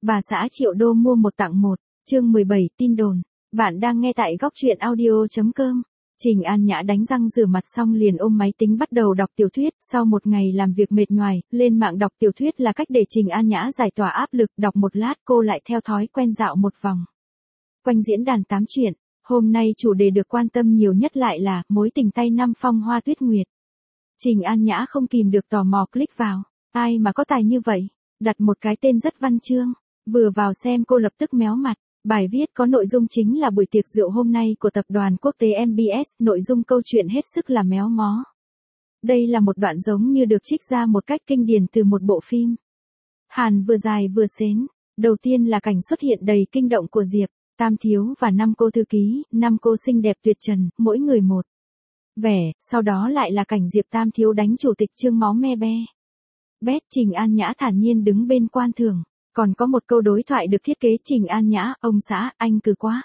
Bà xã triệu đô mua một tặng một, chương 17 tin đồn. Bạn đang nghe tại góc truyện audio.com. Trình An Nhã đánh răng rửa mặt xong liền ôm máy tính bắt đầu đọc tiểu thuyết. Sau một ngày làm việc mệt nhoài, lên mạng đọc tiểu thuyết là cách để Trình An Nhã giải tỏa áp lực. Đọc một lát cô lại theo thói quen dạo một vòng quanh diễn đàn tám chuyện. Hôm nay chủ đề được quan tâm nhiều nhất lại là mối tình tay năm phong hoa tuyết nguyệt. Trình An Nhã không kìm được tò mò click vào. Ai mà có tài như vậy? Đặt một cái tên rất văn chương. Vừa vào xem cô lập tức méo mặt. Bài viết có nội dung chính là buổi tiệc rượu hôm nay của tập đoàn quốc tế MBS, nội dung câu chuyện hết sức là méo mó. Đây là một đoạn giống như được trích ra một cách kinh điển từ một bộ phim Hàn vừa dài vừa xến. Đầu tiên là cảnh xuất hiện đầy kinh động của Diệp Tam Thiếu và 5 cô thư ký, 5 cô xinh đẹp tuyệt trần, mỗi người một vẻ, sau đó lại là cảnh Diệp Tam Thiếu đánh chủ tịch Trương máu me be bét. Trình An Nhã thản nhiên đứng bên quan thưởng. Còn có một câu đối thoại được thiết kế Trình An Nhã, ông xã, anh cừ quá.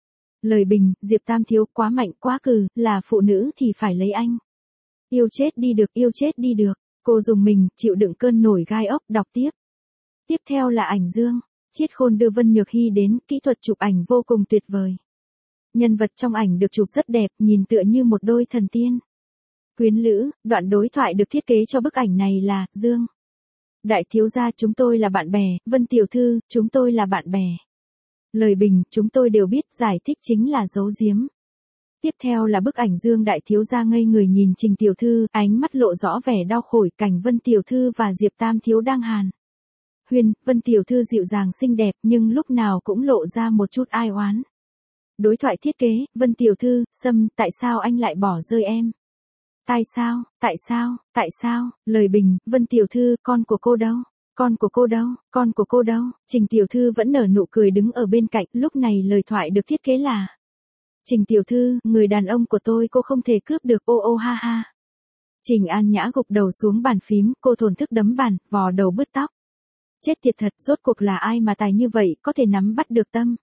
Lời bình, Diệp Tam Thiếu quá mạnh quá cừ, là phụ nữ thì phải lấy anh. Yêu chết đi được, yêu chết đi được. Cô dùng mình, chịu đựng cơn nổi gai ốc, đọc tiếp. Tiếp theo là ảnh Dương. Chiết Khôn đưa Vân Nhược Hy đến, kỹ thuật chụp ảnh vô cùng tuyệt vời. Nhân vật trong ảnh được chụp rất đẹp, nhìn tựa như một đôi thần tiên. Quyến lữ, đoạn đối thoại được thiết kế cho bức ảnh này là, Dương. Đại thiếu gia, chúng tôi là bạn bè. Vân tiểu thư, chúng tôi là bạn bè. Lời bình, chúng tôi đều biết, giải thích chính là giấu giếm. Tiếp theo là bức ảnh Dương đại thiếu gia ngây người nhìn Trình tiểu thư, ánh mắt lộ rõ vẻ đau khổ. Cảnh Vân tiểu thư và Diệp Tam Thiếu đang hàn huyên. Vân tiểu thư dịu dàng xinh đẹp nhưng lúc nào cũng lộ ra một chút ai oán. Đối thoại thiết kế, Vân tiểu thư, Sâm, tại sao anh lại bỏ rơi em? Tại sao, tại sao, tại sao? Lời bình, Vân tiểu thư, con của cô đâu? Con của cô đâu? Con của cô đâu? Trình tiểu thư vẫn nở nụ cười đứng ở bên cạnh. Lúc này lời thoại được thiết kế là: Trình tiểu thư, người đàn ông của tôi cô không thể cướp được, ô ô ha ha. Trình An Nhã gục đầu xuống bàn phím, cô thổn thức đấm bàn, vò đầu bứt tóc. Chết tiệt thật, rốt cuộc là ai mà tài như vậy, có thể nắm bắt được tâm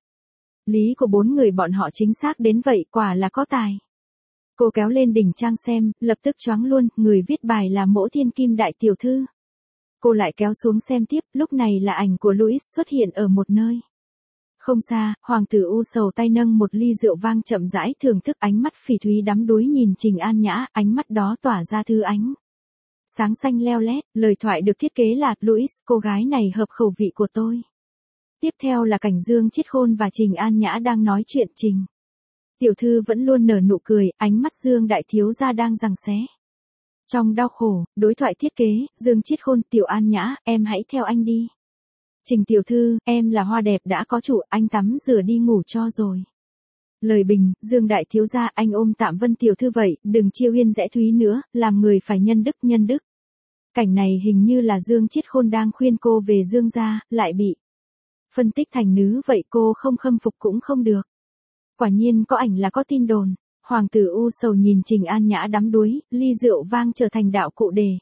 lý của 4 người bọn họ chính xác đến vậy, quả là có tài. Cô kéo lên đỉnh trang xem, lập tức choáng luôn, người viết bài là Mỗ Thiên Kim đại tiểu thư. Cô lại kéo xuống xem tiếp, lúc này là ảnh của Louis xuất hiện ở một nơi không xa. Hoàng tử u sầu tay nâng một ly rượu vang chậm rãi thưởng thức, ánh mắt phỉ thúy đắm đuối nhìn Trình An Nhã, ánh mắt đó tỏa ra thư ánh sáng xanh leo lét. Lời thoại được thiết kế là: Louis, cô gái này hợp khẩu vị của tôi. Tiếp theo là cảnh Dương Chiết Khôn và Trình An Nhã đang nói chuyện. Trình tiểu thư vẫn luôn nở nụ cười, ánh mắt Dương đại thiếu gia đang giằng xé trong đau khổ. Đối thoại thiết kế, Dương Chiết Khôn, Tiểu An Nhã, em hãy theo anh đi. Trình tiểu thư, em là hoa đẹp đã có chủ, anh tắm rửa đi ngủ cho rồi. Lời bình, Dương đại thiếu gia, anh ôm tạm Vân tiểu thư vậy, đừng chiêu hiên rẽ thúy nữa, làm người phải nhân đức nhân đức. Cảnh này hình như là Dương Chiết Khôn đang khuyên cô về Dương gia, lại bị phân tích thành nữ vậy, cô không khâm phục cũng không được. Quả nhiên có ảnh là có tin đồn. Hoàng tử u sầu nhìn Trình An Nhã đắm đuối, ly rượu vang trở thành đạo cụ đề.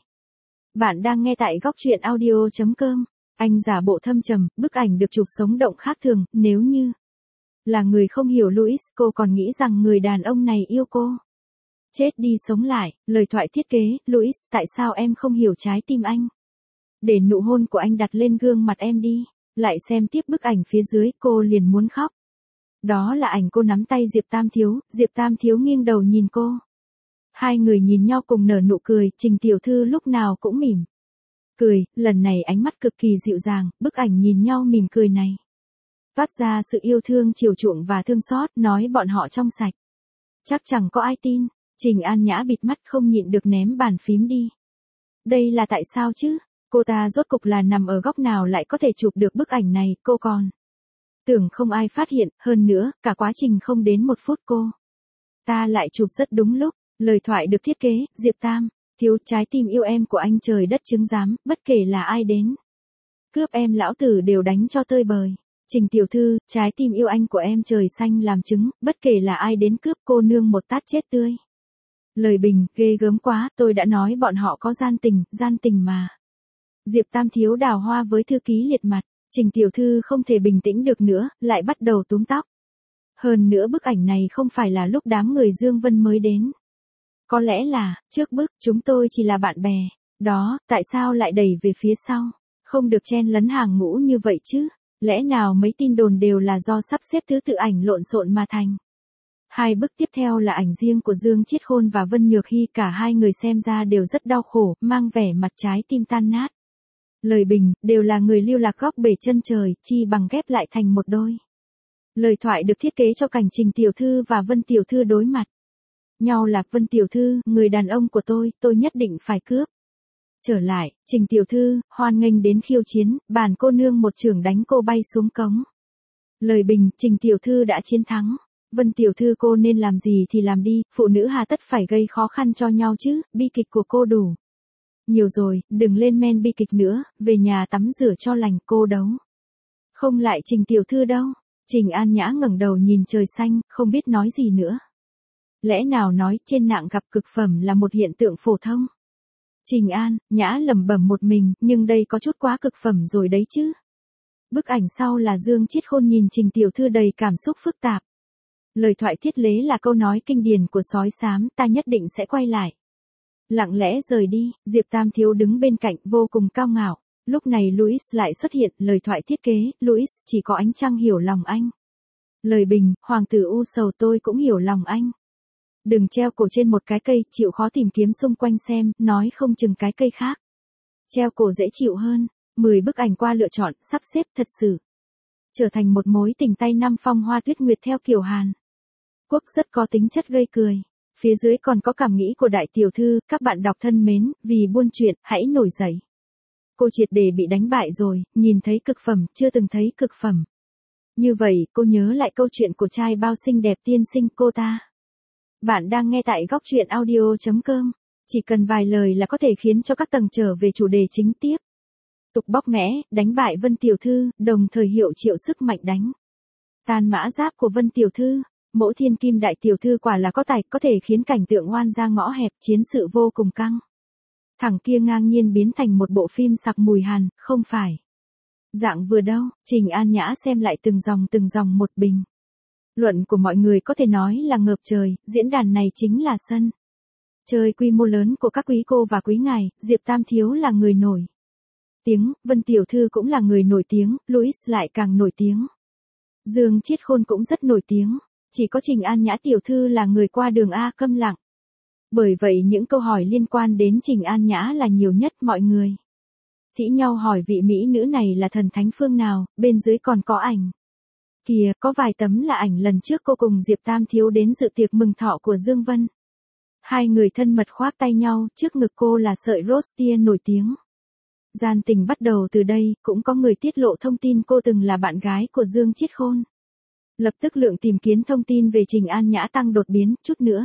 Bạn đang nghe tại góc truyện audio.com. Anh giả bộ thâm trầm, bức ảnh được chụp sống động khác thường. Nếu như là người không hiểu Louis, cô còn nghĩ rằng người đàn ông này yêu cô. Chết đi sống lại. Lời thoại thiết kế, Louis, tại sao em không hiểu trái tim anh? Để nụ hôn của anh đặt lên gương mặt em đi. Lại xem tiếp bức ảnh phía dưới, cô liền muốn khóc. Đó là ảnh cô nắm tay Diệp Tam Thiếu, Diệp Tam Thiếu nghiêng đầu nhìn cô. Hai người nhìn nhau cùng nở nụ cười, Trình tiểu thư lúc nào cũng mỉm cười, lần này ánh mắt cực kỳ dịu dàng. Bức ảnh nhìn nhau mỉm cười này toát ra sự yêu thương chiều chuộng và thương xót, nói bọn họ trong sạch. Chắc chẳng có ai tin. Trình An Nhã bịt mắt không nhịn được ném bàn phím đi. Đây là tại sao chứ? Cô ta rốt cục là nằm ở góc nào lại có thể chụp được bức ảnh này, cô còn tưởng không ai phát hiện, hơn nữa, cả quá trình không đến 1 phút cô ta lại chụp rất đúng lúc. Lời thoại được thiết kế, Diệp Tam Thiếu, trái tim yêu em của anh trời đất chứng giám, bất kể là ai đến cướp em lão tử đều đánh cho tơi bời. Trình tiểu thư, trái tim yêu anh của em trời xanh làm chứng, bất kể là ai đến cướp cô nương một tát chết tươi. Lời bình, ghê gớm quá, tôi đã nói bọn họ có gian tình mà. Diệp Tam Thiếu đào hoa với thư ký liệt mặt. Trình tiểu thư không thể bình tĩnh được nữa, lại bắt đầu túm tóc. Hơn nữa bức ảnh này không phải là lúc đám người Dương Vân mới đến. Có lẽ là, trước bức, chúng tôi chỉ là bạn bè. Đó, tại sao lại đẩy về phía sau? Không được chen lấn hàng ngũ như vậy chứ? Lẽ nào mấy tin đồn đều là do sắp xếp thứ tự ảnh lộn xộn mà thành? Hai bức tiếp theo là ảnh riêng của Dương Chiết Khôn và Vân Nhược Hy, cả hai người xem ra đều rất đau khổ, mang vẻ mặt trái tim tan nát. Lời bình, đều là người lưu lạc góc bể chân trời, chi bằng ghép lại thành một đôi. Lời thoại được thiết kế cho cảnh Trình tiểu thư và Vân tiểu thư đối mặt. Nhau là Vân tiểu thư, người đàn ông của tôi nhất định phải cướp. Trở lại, Trình tiểu thư, hoan nghênh đến khiêu chiến, bản cô nương một chưởng đánh cô bay xuống cống. Lời bình, Trình tiểu thư đã chiến thắng. Vân tiểu thư cô nên làm gì thì làm đi, phụ nữ hà tất phải gây khó khăn cho nhau chứ, bi kịch của cô đủ. Nhiều rồi, đừng lên men bi kịch nữa, về nhà tắm rửa cho lành, cô đấu. Không lại Trình tiểu thư đâu. Trình An Nhã ngẩng đầu nhìn trời xanh, không biết nói gì nữa. Lẽ nào nói trên nạng gặp cực phẩm là một hiện tượng phổ thông? Trình An Nhã lẩm bẩm một mình, nhưng đây có chút quá cực phẩm rồi đấy chứ. Bức ảnh sau là Dương Chiết Khôn nhìn Trình tiểu thư đầy cảm xúc phức tạp. Lời thoại thiết lế là câu nói kinh điển của sói xám, ta nhất định sẽ quay lại. Lặng lẽ rời đi, Diệp Tam Thiếu đứng bên cạnh vô cùng cao ngạo. Lúc này Louis lại xuất hiện, lời thoại thiết kế, Louis, chỉ có ánh trăng hiểu lòng anh. Lời bình, hoàng tử u sầu, tôi cũng hiểu lòng anh. Đừng treo cổ trên một cái cây, chịu khó tìm kiếm xung quanh xem, nói không chừng cái cây khác. Treo cổ dễ chịu hơn, 10 bức ảnh qua lựa chọn, sắp xếp thật sự. Trở thành một mối tình tay năm phong hoa tuyết nguyệt theo kiểu Hàn Quốc, rất có tính chất gây cười. Phía dưới còn có cảm nghĩ của đại tiểu thư, các bạn đọc thân mến, vì buôn chuyện, hãy nổi dậy. Cô triệt để bị đánh bại rồi, nhìn thấy cực phẩm, chưa từng thấy cực phẩm. Như vậy, cô nhớ lại câu chuyện của trai bao xinh đẹp tiên sinh cô ta. Bạn đang nghe tại góc truyện audio.com. Chỉ cần vài lời là có thể khiến cho các tầng trở về chủ đề chính tiếp. Tục bóc mẽ, đánh bại Vân tiểu thư, đồng thời hiệu triệu sức mạnh đánh tan mã giáp của Vân tiểu thư. Mẫu Thiên Kim đại tiểu thư quả là có tài, có thể khiến cảnh tượng oan ra ngõ hẹp, chiến sự vô cùng căng. Thằng kia ngang nhiên biến thành một bộ phim sặc mùi Hàn, không phải dạng vừa đâu. Trình An Nhã xem lại từng dòng một bình luận của mọi người có thể nói là ngợp trời, diễn đàn này chính là sân chơi quy mô lớn của các quý cô và quý ngài. Diệp Tam Thiếu là người nổi tiếng, Vân tiểu thư cũng là người nổi tiếng, Louis lại càng nổi tiếng. Dương Chiết Khôn cũng rất nổi tiếng, chỉ có Trình An Nhã tiểu thư là người qua đường A câm lặng. Bởi vậy những câu hỏi liên quan đến Trình An Nhã là nhiều nhất, mọi người thĩ nhau hỏi vị mỹ nữ này là thần thánh phương nào, bên dưới còn có ảnh. Kìa, có vài tấm là ảnh lần trước cô cùng Diệp Tam Thiếu đến dự tiệc mừng thọ của Dương Vân. Hai người thân mật khoác tay nhau, trước ngực cô là sợi rose nổi tiếng. Gian tình bắt đầu từ đây, cũng có người tiết lộ thông tin cô từng là bạn gái của Dương Chiết Khôn. Lập tức lượng tìm kiếm thông tin về Trình An Nhã tăng đột biến, chút nữa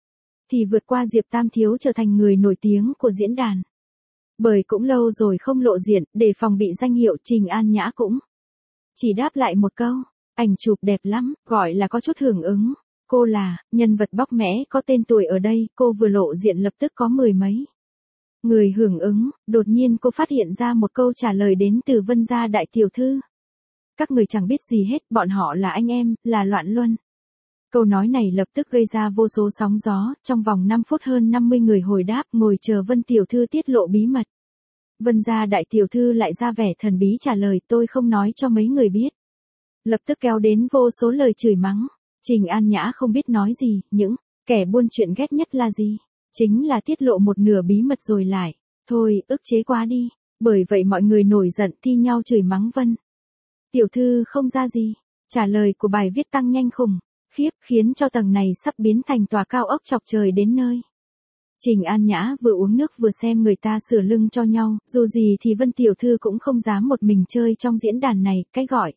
thì vượt qua Diệp Tam Thiếu trở thành người nổi tiếng của diễn đàn. Bởi cũng lâu rồi không lộ diện, để phòng bị danh hiệu, Trình An Nhã cũng chỉ đáp lại một câu, ảnh chụp đẹp lắm, gọi là có chút hưởng ứng. Cô là nhân vật bóc mẽ có tên tuổi ở đây, cô vừa lộ diện lập tức có 10 mấy người hưởng ứng. Đột nhiên cô phát hiện ra một câu trả lời đến từ Vân gia đại tiểu thư. Các người chẳng biết gì hết, bọn họ là anh em, là loạn luân. Câu nói này lập tức gây ra vô số sóng gió, trong vòng 5 phút hơn 50 người hồi đáp, ngồi chờ Vân tiểu thư tiết lộ bí mật. Vân gia đại tiểu thư lại ra vẻ thần bí trả lời, tôi không nói cho mấy người biết. Lập tức kéo đến vô số lời chửi mắng. Trình An Nhã không biết nói gì, những kẻ buôn chuyện ghét nhất là gì? Chính là tiết lộ một nửa bí mật rồi lại. Thôi, ức chế quá đi. Bởi vậy mọi người nổi giận thi nhau chửi mắng Vân tiểu thư không ra gì. Trả lời của bài viết tăng nhanh khủng khiếp, khiến cho tầng này sắp biến thành tòa cao ốc chọc trời đến nơi. Trình An Nhã vừa uống nước vừa xem người ta sửa lưng cho nhau, dù gì thì Vân tiểu thư cũng không dám một mình chơi trong diễn đàn này, cái gọi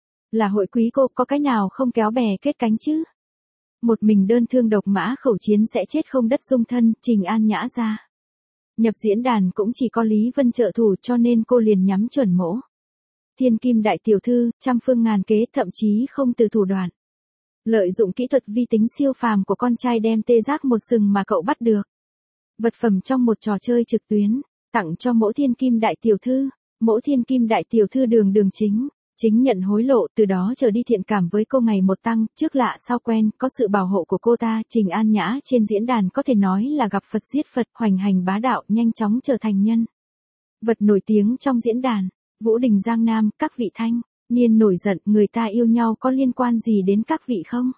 là hội quý cô có cái nào không kéo bè kết cánh chứ. Một mình đơn thương độc mã khẩu chiến sẽ chết không đất dung thân. Trình An Nhã ra nhập diễn đàn cũng chỉ có Lý Vân trợ thủ, cho nên cô liền nhắm chuẩn mỗ Thiên Kim đại tiểu thư, trăm phương ngàn kế, thậm chí không từ thủ đoạn lợi dụng kỹ thuật vi tính siêu phàm của con trai đem tê giác một sừng mà cậu bắt được vật phẩm trong một trò chơi trực tuyến, tặng cho mẫu Thiên Kim đại tiểu thư. Mẫu Thiên Kim đại tiểu thư đường chính nhận hối lộ, từ đó trở đi thiện cảm với cô ngày một tăng, trước lạ sau quen, có sự bảo hộ của cô ta. Trình An Nhã trên diễn đàn có thể nói là gặp Phật giết Phật, hoành hành bá đạo, nhanh chóng trở thành nhân vật nổi tiếng trong diễn đàn. Vũ Đình Giang Nam, các vị thanh Niên nổi giận, người ta yêu nhau có liên quan gì đến các vị không?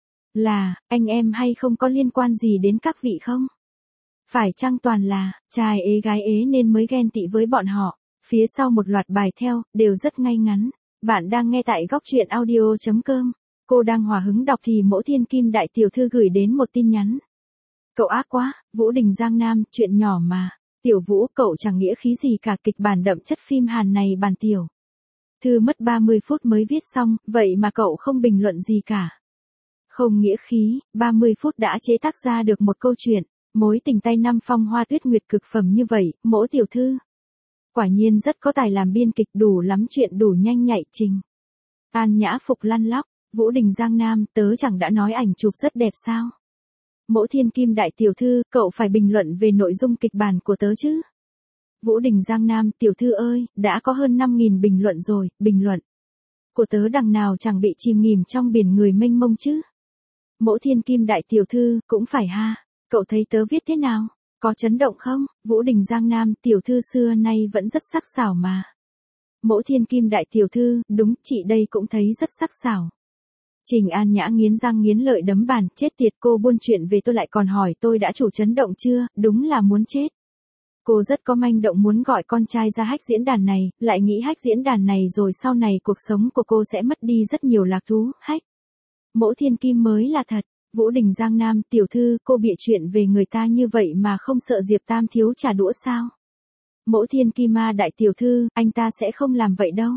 Là, anh em hay không có liên quan gì đến các vị không? Phải chăng toàn là, trai ế gái ế nên mới ghen tị với bọn họ? Phía sau một loạt bài theo, đều rất ngay ngắn. Bạn đang nghe tại góc truyện audio.com. Cô đang hòa hứng đọc thì Mỗ Thiên Kim đại tiểu thư gửi đến một tin nhắn. Cậu ác quá, Vũ Đình Giang Nam, chuyện nhỏ mà. Tiểu Vũ, cậu chẳng nghĩa khí gì cả, kịch bản đậm chất phim Hàn này bàn tiểu. Thư mất 30 phút mới viết xong, vậy mà cậu không bình luận gì cả. Không nghĩa khí, 30 phút đã chế tác ra được một câu chuyện, mối tình tay năm phong hoa tuyết nguyệt cực phẩm như vậy, Mỗ tiểu thư. Quả nhiên rất có tài làm biên kịch, đủ lắm chuyện, đủ nhanh nhạy trình. An Nhã phục lăn lóc, Vũ Đình Giang Nam, tớ chẳng đã nói ảnh chụp rất đẹp sao? Mỗ Thiên Kim đại tiểu thư, cậu phải bình luận về nội dung kịch bản của tớ chứ? Vũ Đình Giang Nam, tiểu thư ơi, đã có hơn 5.000 bình luận rồi, bình luận của tớ đằng nào chẳng bị chìm nghỉm trong biển người mênh mông chứ? Mỗ Thiên Kim đại tiểu thư, cũng phải ha, cậu thấy tớ viết thế nào? Có chấn động không? Vũ Đình Giang Nam, tiểu thư xưa nay vẫn rất sắc sảo mà. Mỗ Thiên Kim đại tiểu thư, đúng, chị đây cũng thấy rất sắc sảo. Trình An Nhã nghiến răng nghiến lợi đấm bàn, chết tiệt, cô buôn chuyện về tôi lại còn hỏi tôi đã chủ chấn động chưa, đúng là muốn chết. Cô rất có manh động muốn gọi con trai ra hack diễn đàn này, lại nghĩ hack diễn đàn này rồi sau này cuộc sống của cô sẽ mất đi rất nhiều lạc thú, hack. Mỗ Thiên Kim mới là thật. Vũ Đình Giang Nam, tiểu thư, cô bịa chuyện về người ta như vậy mà không sợ Diệp Tam thiếu trả đũa sao? Mỗ Thiên Kim ma đại tiểu thư, anh ta sẽ không làm vậy đâu.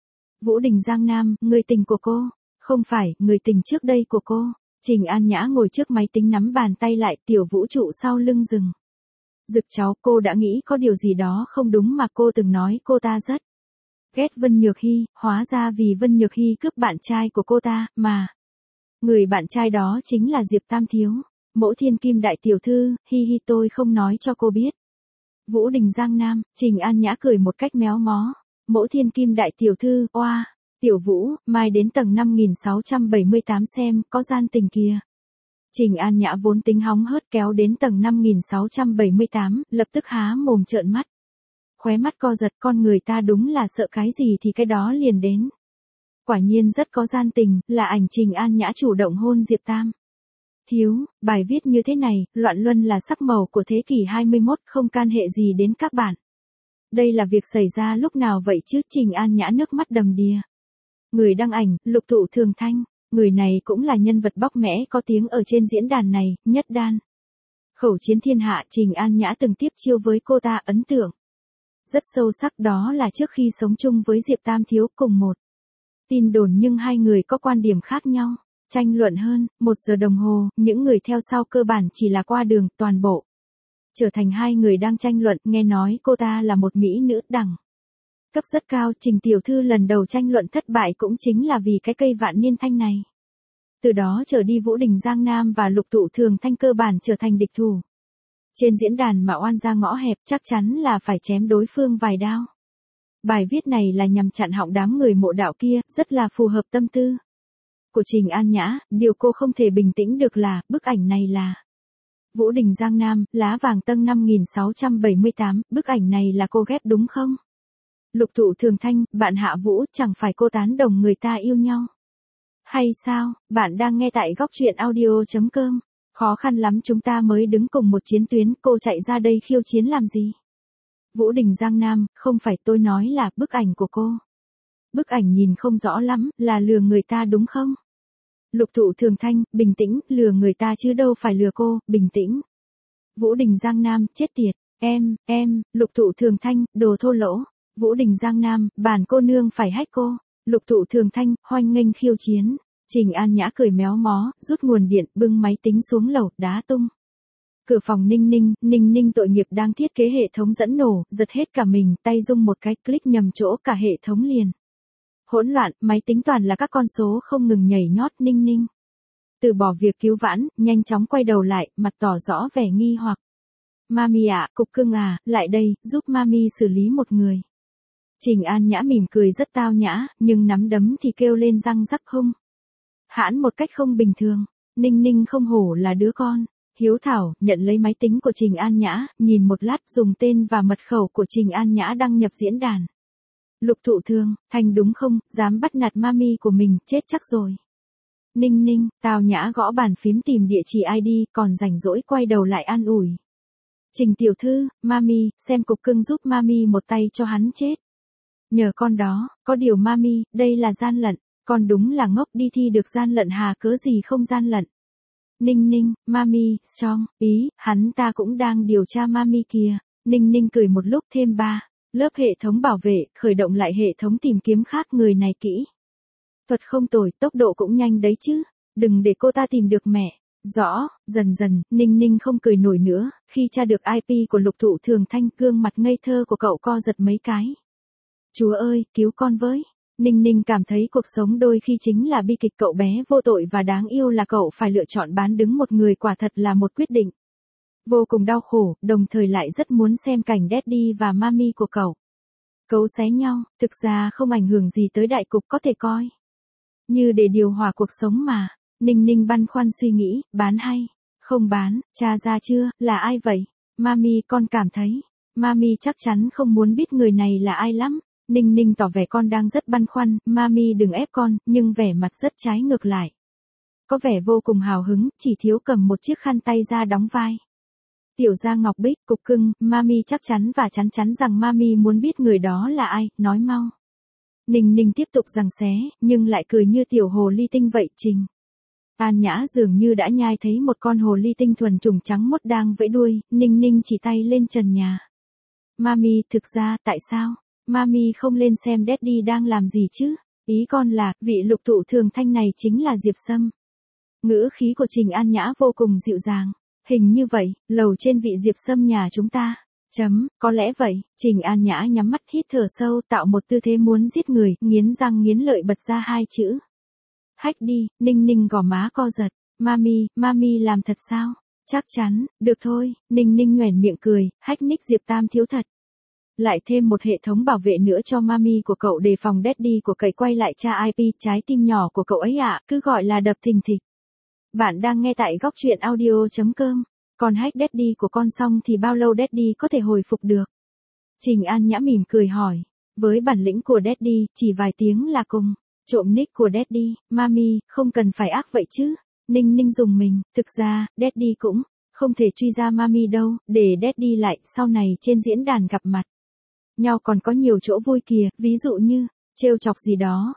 Vũ Đình Giang Nam, người tình của cô. Không phải, người tình trước đây của cô. Trình An Nhã ngồi trước máy tính nắm bàn tay lại, tiểu vũ trụ sau lưng rừng. Dực cháu, cô đã nghĩ có điều gì đó không đúng mà cô từng nói cô ta rất ghét Vân Nhược Hy, hóa ra vì Vân Nhược Hy cướp bạn trai của cô ta, mà. Người bạn trai đó chính là Diệp Tam thiếu. Mỗ Thiên Kim đại tiểu thư, hi hi, tôi không nói cho cô biết. Vũ Đình Giang Nam, Trình An Nhã cười một cách méo mó. Mỗ Thiên Kim đại tiểu thư, oa, tiểu Vũ, mai đến tầng 5678 xem, có gian tình kìa. Trình An Nhã vốn tính hóng hớt kéo đến tầng 5678, lập tức há mồm trợn mắt. Khóe mắt co giật, con người ta đúng là sợ cái gì thì cái đó liền đến. Quả nhiên rất có gian tình, là ảnh Trình An Nhã chủ động hôn Diệp Tam thiếu, bài viết như thế này, loạn luân là sắc màu của thế kỷ 21, không can hệ gì đến các bạn. Đây là việc xảy ra lúc nào vậy chứ? Trình An Nhã nước mắt đầm đìa. Người đăng ảnh, Lục Thụ Thường Thanh, người này cũng là nhân vật bóc mẽ có tiếng ở trên diễn đàn này, nhất đan. Khẩu chiến thiên hạ, Trình An Nhã từng tiếp chiêu với cô ta, ấn tượng rất sâu sắc, đó là trước khi sống chung với Diệp Tam thiếu cùng một tin đồn, nhưng hai người có quan điểm khác nhau. Tranh luận hơn 1 giờ đồng hồ, những người theo sau cơ bản chỉ là qua đường, toàn bộ trở thành hai người đang tranh luận. Nghe nói cô ta là một mỹ nữ đẳng cấp rất cao. Trình tiểu thư lần đầu tranh luận thất bại cũng chính là vì cái cây vạn niên thanh này. Từ đó trở đi Vũ Đình Giang Nam và Lục Thụ Thường Thanh cơ bản trở thành địch thủ. Trên diễn đàn mà oan ra ngõ hẹp, chắc chắn là phải chém đối phương vài đao. Bài viết này là nhằm chặn họng đám người mộ đạo kia, rất là phù hợp tâm tư của Trình An Nhã. Điều cô không thể bình tĩnh được là, bức ảnh này là Vũ Đình Giang Nam, lá vàng tầng 5678, bức ảnh này là cô ghép đúng không? Lục Thụ Thường Thanh, bạn Hạ Vũ, chẳng phải cô tán đồng người ta yêu nhau hay sao? Bạn đang nghe tại góc truyện audio.com. Khó khăn lắm chúng ta mới đứng cùng một chiến tuyến, cô chạy ra đây khiêu chiến làm gì? Vũ Đình Giang Nam, không phải, tôi nói là bức ảnh của cô. Bức ảnh nhìn không rõ lắm, là lừa người ta đúng không? Lục Thụ Thường Thanh, bình tĩnh, lừa người ta chứ đâu phải lừa cô, bình tĩnh. Vũ Đình Giang Nam, chết tiệt, em, Lục Thụ Thường Thanh, đồ thô lỗ. Vũ Đình Giang Nam, bản cô nương phải hack cô. Lục Thụ Thường Thanh, hoan nghênh khiêu chiến. Trình An Nhã cười méo mó, rút nguồn điện, bưng máy tính xuống lầu, đá tung cửa phòng. Ninh Ninh tội nghiệp đang thiết kế hệ thống dẫn nổ, giật hết cả mình, tay rung một cái, click nhầm chỗ, cả hệ thống liền hỗn loạn, máy tính toàn là các con số không ngừng nhảy nhót. Ninh từ bỏ việc cứu vãn, nhanh chóng quay đầu lại, mặt tỏ rõ vẻ nghi hoặc. Mami ạ, cục cưng à, lại đây, giúp Mami xử lý một người. Trình An Nhã mỉm cười rất tao nhã, nhưng nắm đấm thì kêu lên răng rắc hung hãn một cách không bình thường. Ninh không hổ là đứa con hiếu thảo, nhận lấy máy tính của Trình An Nhã, nhìn một lát, dùng tên và mật khẩu của Trình An Nhã đăng nhập diễn đàn. Lục Thụ Thường, Thành đúng không, dám bắt nạt mami của mình, chết chắc rồi. Ninh ninh, Tào Nhã gõ bàn phím tìm địa chỉ ID, còn rảnh rỗi quay đầu lại an ủi. Trình tiểu thư, mami, xem cục cưng giúp mami một tay cho hắn chết. Nhờ con đó, có điều mami, đây là gian lận, con đúng là ngốc, đi thi được gian lận hà cớ gì không gian lận. Ninh ninh, mami, strong, ý, hắn ta cũng đang điều tra mami kìa. Ninh ninh cười một lúc thêm 3. Lớp hệ thống bảo vệ, khởi động lại hệ thống tìm kiếm khác người này kỹ. Thuật không tồi, tốc độ cũng nhanh đấy chứ. Đừng để cô ta tìm được mẹ. Rõ, dần dần, Ninh Ninh không cười nổi nữa, khi tra được IP của Lục Thụ Thường Thanh, gương mặt ngây thơ của cậu co giật mấy cái. Chúa ơi, cứu con với. Ninh Ninh cảm thấy cuộc sống đôi khi chính là bi kịch, cậu bé vô tội và đáng yêu là cậu phải lựa chọn bán đứng một người, quả thật là một quyết định vô cùng đau khổ, đồng thời lại rất muốn xem cảnh Daddy và Mami của cậu cấu xé nhau, thực ra không ảnh hưởng gì tới đại cục, có thể coi như để điều hòa cuộc sống mà. Ninh Ninh băn khoăn suy nghĩ, bán hay không bán, tra ra chưa, là ai vậy? Mami, con cảm thấy Mami chắc chắn không muốn biết người này là ai lắm. Ninh Ninh tỏ vẻ con đang rất băn khoăn, Mami đừng ép con, nhưng vẻ mặt rất trái ngược lại. Có vẻ vô cùng hào hứng, chỉ thiếu cầm một chiếc khăn tay ra đóng vai. Tiểu gia Ngọc Bích, cục cưng, Mami chắc chắn và chắn chắn rằng Mami muốn biết người đó là ai, nói mau. Ninh Ninh tiếp tục giằng xé, nhưng lại cười như tiểu hồ ly tinh vậy. Trình An Nhã dường như đã nhai thấy một con hồ ly tinh thuần trùng trắng mốt đang vẫy đuôi, Ninh Ninh chỉ tay lên trần nhà. Mami, thực ra, tại sao Mami không lên xem Daddy đang làm gì chứ? Ý con là, vị Lục Thụ Thường Thanh này chính là Diệp Sâm. Ngữ khí của Trình An Nhã vô cùng dịu dàng. Hình như vậy, lầu trên vị Diệp Sâm nhà chúng ta. Có lẽ vậy. Trình An Nhã nhắm mắt hít thở sâu, tạo một tư thế muốn giết người, nghiến răng nghiến lợi bật ra 2 chữ. Hách đi. Ninh Ninh gò má co giật. Mami làm thật sao? Chắc chắn, được thôi. Ninh Ninh nhoẻn miệng cười, hách nick Diệp Tam thiếu thật. Lại thêm một hệ thống bảo vệ nữa cho Mami của cậu, đề phòng Daddy của cậu quay lại tra IP, trái tim nhỏ của cậu ấy ạ, cứ gọi là đập thình thịch. Bạn đang nghe tại góc truyện audio.com. Còn hack Daddy của con xong thì bao lâu Daddy có thể hồi phục được? Trình An Nhã mỉm cười hỏi. Với bản lĩnh của Daddy, chỉ vài tiếng là cùng. Trộm nick của Daddy, Mami, không cần phải ác vậy chứ. Ninh Ninh dùng mình, thực ra, Daddy cũng không thể truy ra Mami đâu, để Daddy lại, sau này trên diễn đàn gặp mặt nhau còn có nhiều chỗ vui kìa, ví dụ như, trêu chọc gì đó,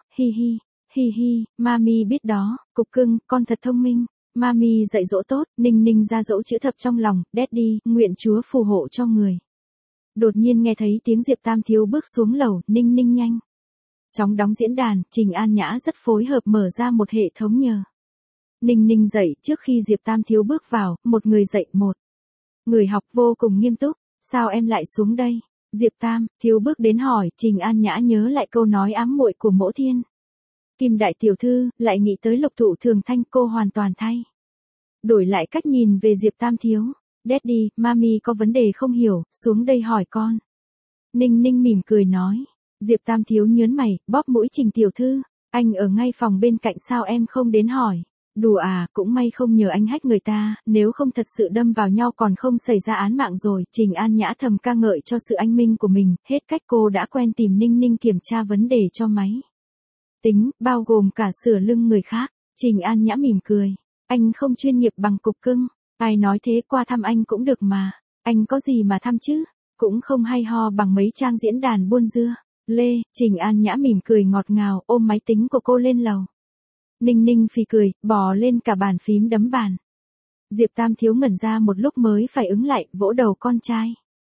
hi hi, Mami biết đó, cục cưng, con thật thông minh. Mami dạy dỗ tốt, Ninh Ninh ra dỗ chữ thập trong lòng, Daddy, nguyện Chúa phù hộ cho người. Đột nhiên nghe thấy tiếng Diệp Tam thiếu bước xuống lầu, Ninh Ninh nhanh chóng đóng diễn đàn, Trình An Nhã rất phối hợp mở ra một hệ thống nhờ. Ninh Ninh dậy, trước khi Diệp Tam thiếu bước vào, một người dậy, một người học vô cùng nghiêm túc, sao em lại xuống đây? Diệp Tam thiếu bước đến hỏi, Trình An Nhã nhớ lại câu nói ám muội của Mỗ Thiên Kim đại tiểu thư, lại nghĩ tới Lục Thụ Thường Thanh, cô hoàn toàn thay đổi lại cách nhìn về Diệp Tam thiếu. Daddy, Mami có vấn đề không hiểu, xuống đây hỏi con. Ninh Ninh mỉm cười nói. Diệp Tam thiếu nhớn mày, bóp mũi Trình tiểu thư, anh ở ngay phòng bên cạnh sao em không đến hỏi? Đùa à, cũng may không nhờ anh hack người ta, nếu không thật sự đâm vào nhau còn không xảy ra án mạng rồi. Trình An Nhã thầm ca ngợi cho sự anh minh của mình, hết cách cô đã quen tìm Ninh Ninh kiểm tra vấn đề cho máy tính, bao gồm cả sửa lưng người khác. Trình An Nhã mỉm cười. Anh không chuyên nghiệp bằng cục cưng. Ai nói thế, qua thăm anh cũng được mà. Anh có gì mà thăm chứ? Cũng không hay ho bằng mấy trang diễn đàn buôn dưa. Lê, Trình An Nhã mỉm cười ngọt ngào, ôm máy tính của cô lên lầu. Ninh Ninh phì cười, bò lên cả bàn phím đấm bàn. Diệp Tam thiếu ngẩn ra một lúc mới phải ứng lại, vỗ đầu con trai.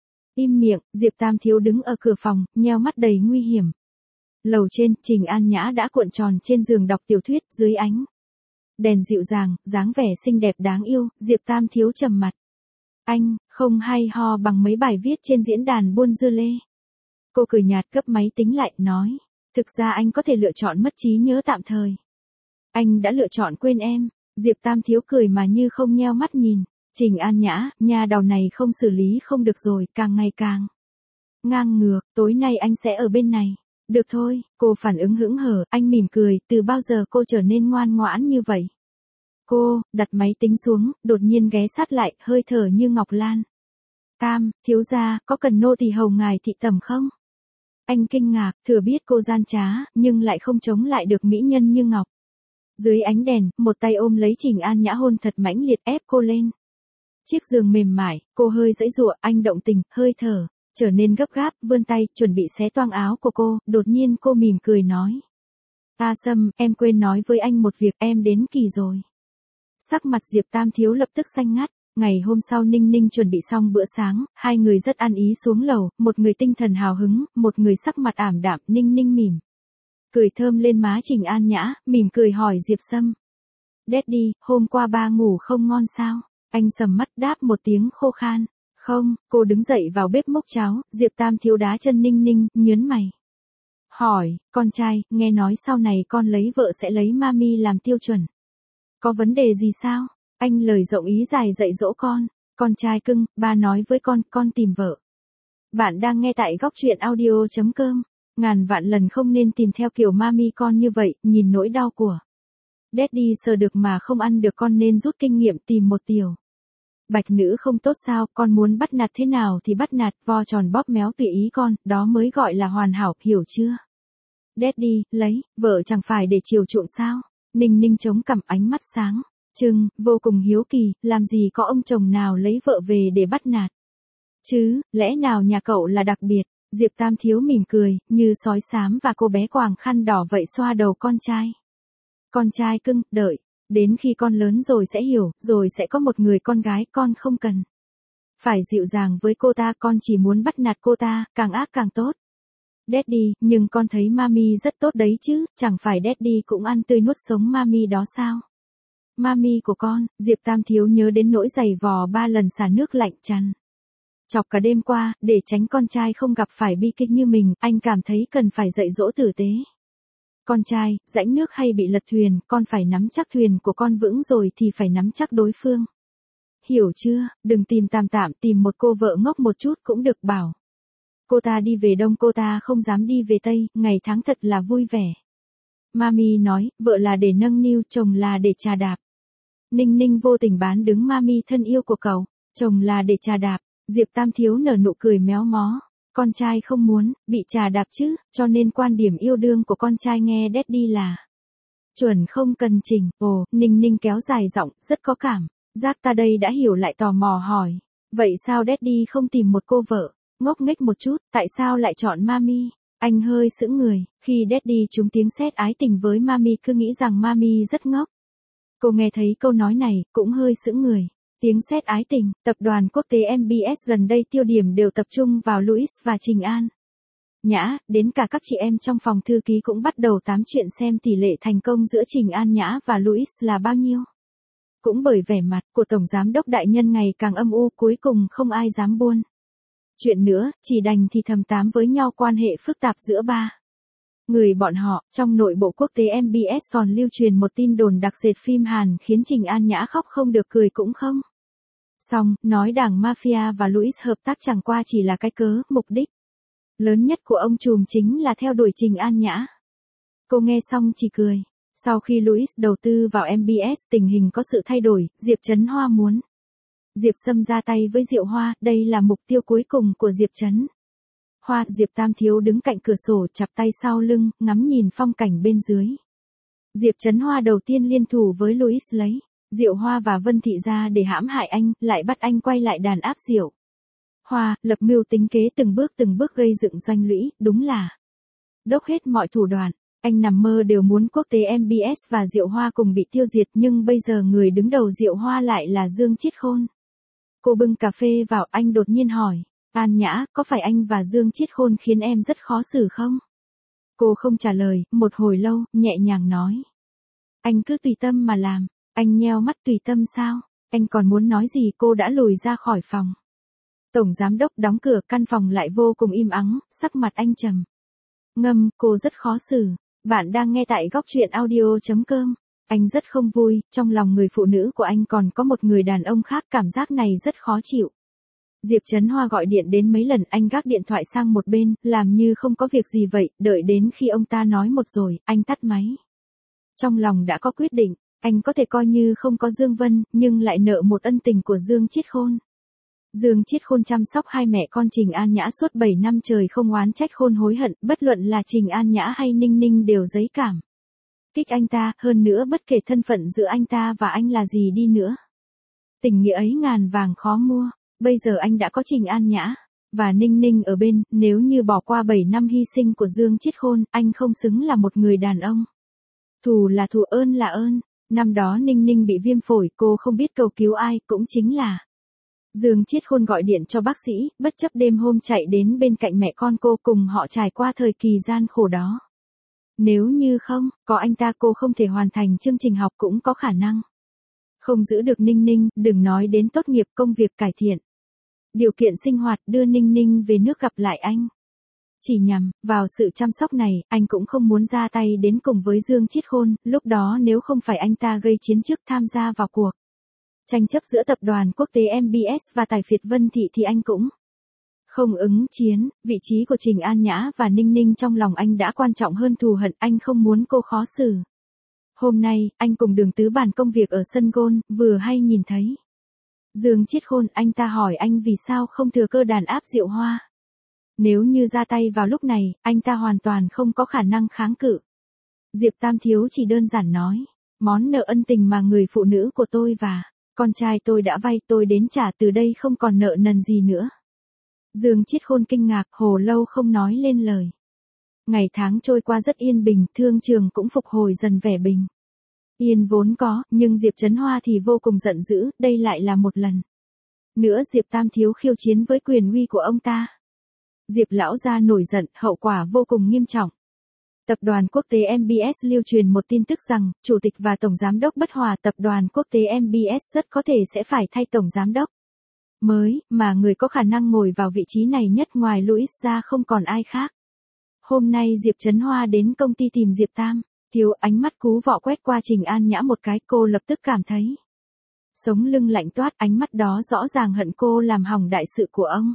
Im miệng, Diệp Tam thiếu đứng ở cửa phòng, nheo mắt đầy nguy hiểm. Lầu trên, Trình An Nhã đã cuộn tròn trên giường đọc tiểu thuyết, dưới ánh đèn dịu dàng, dáng vẻ xinh đẹp đáng yêu, Diệp Tam thiếu trầm mặt. Anh, không hay ho bằng mấy bài viết trên diễn đàn buôn dưa lê. Cô cười nhạt, gấp máy tính lại, nói. Thực ra anh có thể lựa chọn mất trí nhớ tạm thời. Anh đã lựa chọn quên em. Diệp Tam thiếu cười mà như không nheo mắt nhìn. Trình An Nhã, nhà đầu này không xử lý không được rồi, càng ngày càng ngang ngược, tối nay anh sẽ ở bên này. Được thôi, cô phản ứng hững hờ, anh mỉm cười, từ bao giờ cô trở nên ngoan ngoãn như vậy? Cô, đặt máy tính xuống, đột nhiên ghé sát lại, hơi thở như ngọc lan. Tam, thiếu gia, có cần nô tỳ hầu ngài thị tẩm không? Anh kinh ngạc, thừa biết cô gian trá, nhưng lại không chống lại được mỹ nhân như ngọc. Dưới ánh đèn, một tay ôm lấy Trình An Nhã hôn thật mãnh liệt ép cô lên. Chiếc giường mềm mại, cô hơi giãy giụa, anh động tình, hơi thở trở nên gấp gáp, vươn tay, chuẩn bị xé toang áo của cô, đột nhiên cô mỉm cười nói. A Sâm, em quên nói với anh một việc, em đến kỳ rồi. Sắc mặt Diệp Tam Thiếu lập tức xanh ngắt. Ngày hôm sau Ninh Ninh chuẩn bị xong bữa sáng, hai người rất ăn ý xuống lầu, một người tinh thần hào hứng, một người sắc mặt ảm đạm. Ninh Ninh mỉm cười thơm lên má Trình An Nhã, mỉm cười hỏi Diệp Sâm. Daddy, hôm qua ba ngủ không ngon sao? Anh sầm mắt đáp một tiếng khô khan. Không, cô đứng dậy vào bếp múc cháo, Diệp Tam Thiếu đá chân Ninh Ninh, nhớn mày. Hỏi, con trai, nghe nói sau này con lấy vợ sẽ lấy mami làm tiêu chuẩn. Có vấn đề gì sao? Anh lời rộng ý dài dạy dỗ con trai cưng, ba nói với con tìm vợ. Bạn đang nghe tại góc truyện audio.com. Ngàn vạn lần không nên tìm theo kiểu mami con như vậy, nhìn nỗi đau của Daddy sờ được mà không ăn được, con nên rút kinh nghiệm tìm một tiểu bạch nữ không tốt sao, con muốn bắt nạt thế nào thì bắt nạt, vo tròn bóp méo tùy ý con, đó mới gọi là hoàn hảo, hiểu chưa? Daddy, lấy vợ chẳng phải để chiều chuộng sao? Ninh Ninh chống cằm, ánh mắt sáng trưng, vô cùng hiếu kỳ, làm gì có ông chồng nào lấy vợ về để bắt nạt. Chứ, lẽ nào nhà cậu là đặc biệt? Diệp Tam Thiếu mỉm cười, như sói xám và cô bé quàng khăn đỏ vậy xoa đầu con trai. Con trai cưng, đợi, đến khi con lớn rồi sẽ hiểu, rồi sẽ có một người con gái, con không cần phải dịu dàng với cô ta, con chỉ muốn bắt nạt cô ta, càng ác càng tốt. Daddy, nhưng con thấy mami rất tốt đấy chứ, chẳng phải Daddy cũng ăn tươi nuốt sống mami đó sao? Mami của con, Diệp Tam Thiếu nhớ đến nỗi giày vò 3 lần xả nước lạnh chăn chọc cả đêm qua, để tránh con trai không gặp phải bi kịch như mình, anh cảm thấy cần phải dạy dỗ tử tế. Con trai, rãnh nước hay bị lật thuyền, con phải nắm chắc thuyền của con vững rồi thì phải nắm chắc đối phương. Hiểu chưa, đừng tìm tạm tạm, tìm một cô vợ ngốc một chút cũng được, bảo cô ta đi về đông cô ta không dám đi về tây, ngày tháng thật là vui vẻ. Mami nói, vợ là để nâng niu, chồng là để chà đạp. Ninh Ninh vô tình bán đứng mami thân yêu của cậu, chồng là để chà đạp. Diệp Tam Thiếu nở nụ cười méo mó. Con trai không muốn bị chà đạp chứ, cho nên quan điểm yêu đương của con trai nghe Daddy là chuẩn không cần chỉnh. Ồ, Ninh Ninh kéo dài giọng, rất có cảm giác ta đây đã hiểu, lại tò mò hỏi. Vậy sao Daddy không tìm một cô vợ ngốc nghếch một chút, tại sao lại chọn mami? Anh hơi sững người, khi Daddy trúng tiếng sét ái tình với mami cứ nghĩ rằng mami rất ngốc. Cô nghe thấy câu nói này, cũng hơi sững người. Tiếng sét ái tình, tập đoàn quốc tế MBS gần đây tiêu điểm đều tập trung vào Louis và Trình An Nhã, đến cả các chị em trong phòng thư ký cũng bắt đầu tám chuyện xem tỷ lệ thành công giữa Trình An Nhã và Louis là bao nhiêu. Cũng bởi vẻ mặt của Tổng Giám đốc đại nhân ngày càng âm u, cuối cùng không ai dám buôn chuyện nữa, chỉ đành thì thầm tám với nhau quan hệ phức tạp giữa ba người bọn họ. Trong nội bộ quốc tế MBS còn lưu truyền một tin đồn đặc dệt phim Hàn khiến Trình An Nhã khóc không được cười cũng không xong, nói đảng mafia và Louis hợp tác chẳng qua chỉ là cái cớ, mục đích lớn nhất của ông trùm chính là theo đuổi Trình An Nhã. Cô nghe xong chỉ cười. Sau khi Louis đầu tư vào MBS, tình hình có sự thay đổi, Diệp Trấn Hoa muốn Diệp Sâm ra tay với Diệu Hoa, đây là mục tiêu cuối cùng của Diệp Trấn Hoa. Diệp Tam Thiếu đứng cạnh cửa sổ, chắp tay sau lưng, ngắm nhìn phong cảnh bên dưới. Diệp Trấn Hoa đầu tiên liên thủ với Louis lấy Diệu Hoa và Vân Thị ra để hãm hại anh, lại bắt anh quay lại đàn áp Diệu Hoa, lập mưu tính kế từng bước gây dựng doanh lũy, đúng là đốc hết mọi thủ đoạn. Anh nằm mơ đều muốn quốc tế MBS và Diệu Hoa cùng bị tiêu diệt, nhưng bây giờ người đứng đầu Diệu Hoa lại là Dương Chiết Khôn. Cô bưng cà phê vào, anh đột nhiên hỏi, An Nhã, có phải anh và Dương Chiết Khôn khiến em rất khó xử không? Cô không trả lời, một hồi lâu, nhẹ nhàng nói. Anh cứ tùy tâm mà làm. Anh nheo mắt, tùy tâm sao? Anh còn muốn nói gì? Cô đã lùi ra khỏi phòng. Tổng Giám đốc đóng cửa, căn phòng lại vô cùng im ắng, sắc mặt anh trầm ngâm, cô rất khó xử. Bạn đang nghe tại góc truyện audio.com. Anh rất không vui, trong lòng người phụ nữ của anh còn có một người đàn ông khác, cảm giác này rất khó chịu. Diệp Trấn Hoa gọi điện đến mấy lần, anh gác điện thoại sang một bên, làm như không có việc gì vậy, đợi đến khi ông ta nói một rồi, anh tắt máy. Trong lòng đã có quyết định, anh có thể coi như không có Dương Vân, nhưng lại nợ một ân tình của Dương Chiết Khôn. Dương Chiết Khôn chăm sóc hai mẹ con Trình An Nhã suốt 7 năm trời không oán trách Khôn hối hận, bất luận là Trình An Nhã hay Ninh Ninh đều giấy cảm kích anh ta, hơn nữa bất kể thân phận giữa anh ta và anh là gì đi nữa. Tình nghĩa ấy ngàn vàng khó mua, bây giờ anh đã có Trình An Nhã và Ninh Ninh ở bên, nếu như bỏ qua 7 năm hy sinh của Dương Chiết Khôn, anh không xứng là một người đàn ông. Thù là thù, ơn là ơn. Năm đó Ninh Ninh bị viêm phổi, cô không biết cầu cứu ai, cũng chính là Dương Chiết Khôn gọi điện cho bác sĩ, bất chấp đêm hôm chạy đến bên cạnh mẹ con cô cùng họ trải qua thời kỳ gian khổ đó. Nếu như không, có anh ta cô không thể hoàn thành chương trình học, cũng có khả năng không giữ được Ninh Ninh, đừng nói đến tốt nghiệp, công việc cải thiện điều kiện sinh hoạt, đưa Ninh Ninh về nước gặp lại anh. Chỉ nhằm vào sự chăm sóc này, anh cũng không muốn ra tay đến cùng với Dương Chiết Khôn, lúc đó nếu không phải anh ta gây chiến trước tham gia vào cuộc tranh chấp giữa tập đoàn quốc tế MBS và Tài phiệt Vân Thị thì anh cũng không ứng chiến. Vị trí của Trình An Nhã và Ninh Ninh trong lòng anh đã quan trọng hơn thù hận, anh không muốn cô khó xử. Hôm nay, anh cùng Đường Tứ bàn công việc ở sân golf, vừa hay nhìn thấy Dương Chiết Khôn, anh ta hỏi anh vì sao không thừa cơ đàn áp Diệu Hoa. Nếu như ra tay vào lúc này, anh ta hoàn toàn không có khả năng kháng cự. Diệp Tam Thiếu chỉ đơn giản nói, món nợ ân tình mà người phụ nữ của tôi và con trai tôi đã vay, tôi đến trả, từ đây không còn nợ nần gì nữa. Dương Chiết Khôn kinh ngạc, hồi lâu không nói lên lời. Ngày tháng trôi qua rất yên bình, thương trường cũng phục hồi dần vẻ bình yên vốn có, nhưng Diệp Trấn Hoa thì vô cùng giận dữ, đây lại là một lần nữa Diệp Tam Thiếu khiêu chiến với quyền uy của ông ta. Diệp lão gia nổi giận, hậu quả vô cùng nghiêm trọng. Tập đoàn quốc tế MBS lưu truyền một tin tức rằng, chủ tịch và tổng giám đốc bất hòa, tập đoàn quốc tế MBS rất có thể sẽ phải thay tổng giám đốc mới, mà người có khả năng ngồi vào vị trí này nhất ngoài Louis ra không còn ai khác. Hôm nay Diệp Trấn Hoa đến công ty tìm Diệp Tam Thiếu, ánh mắt cú vọ quét qua Trình An Nhã một cái, cô lập tức cảm thấy sống lưng lạnh toát, ánh mắt đó rõ ràng hận cô làm hỏng đại sự của ông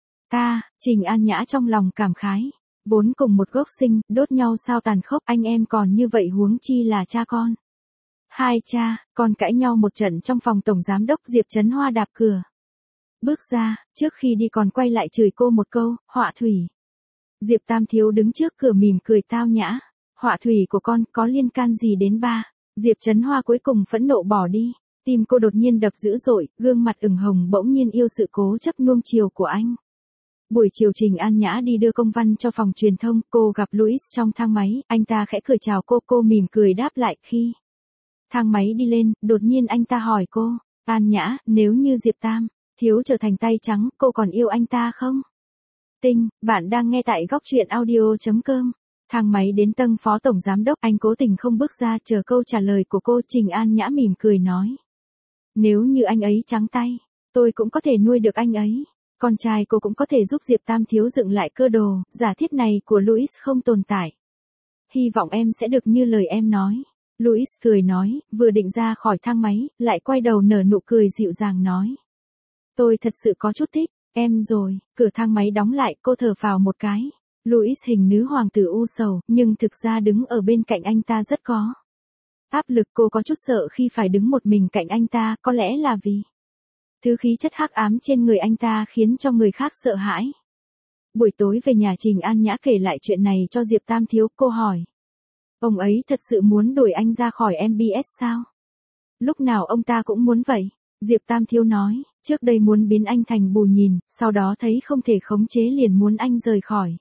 ta. Trình An Nhã trong lòng cảm khái, vốn cùng một gốc sinh, đốt nhau sao tàn khốc, anh em còn như vậy huống chi là cha con. Hai cha con cãi nhau một trận trong phòng tổng giám đốc. Diệp Trấn Hoa đạp cửa bước ra, trước khi đi còn quay lại chửi cô một câu, họa thủy. Diệp Tam Thiếu đứng trước cửa mỉm cười tao nhã, họa thủy của con có liên can gì đến ba? Diệp Trấn Hoa cuối cùng phẫn nộ bỏ đi, tim cô đột nhiên đập dữ dội, gương mặt ửng hồng, bỗng nhiên yêu sự cố chấp nuông chiều của anh. Buổi chiều Trình An Nhã đi đưa công văn cho phòng truyền thông, cô gặp Louis trong thang máy, anh ta khẽ cười chào cô mỉm cười đáp lại. Khi thang máy đi lên, đột nhiên anh ta hỏi cô, An Nhã, nếu như Diệp Tam Thiếu trở thành tay trắng, cô còn yêu anh ta không? Tinh, bạn đang nghe tại góc truyện audio.com. Thang máy đến tầng phó tổng giám đốc, anh cố tình không bước ra chờ câu trả lời của cô. Trình An Nhã mỉm cười nói, nếu như anh ấy trắng tay, tôi cũng có thể nuôi được anh ấy. Con trai cô cũng có thể giúp Diệp Tam Thiếu dựng lại cơ đồ. Giả thiết này của Louis không tồn tại. Hy vọng em sẽ được như lời em nói. Louis cười nói, vừa định ra khỏi thang máy, lại quay đầu nở nụ cười dịu dàng nói, tôi thật sự có chút thích em rồi. Cửa thang máy đóng lại, cô thở phào một cái. Louis hình nữ hoàng tử u sầu, nhưng thực ra đứng ở bên cạnh anh ta rất có áp lực. Cô có chút sợ khi phải đứng một mình cạnh anh ta, có lẽ là vì thứ khí chất hắc ám trên người anh ta khiến cho người khác sợ hãi. Buổi tối về nhà, Trình An Nhã kể lại chuyện này cho Diệp Tam Thiếu. Cô hỏi, ông ấy thật sự muốn đuổi anh ra khỏi MBS sao? Lúc nào ông ta cũng muốn vậy. Diệp Tam Thiếu nói, trước đây muốn biến anh thành bù nhìn, sau đó thấy không thể khống chế liền muốn anh rời khỏi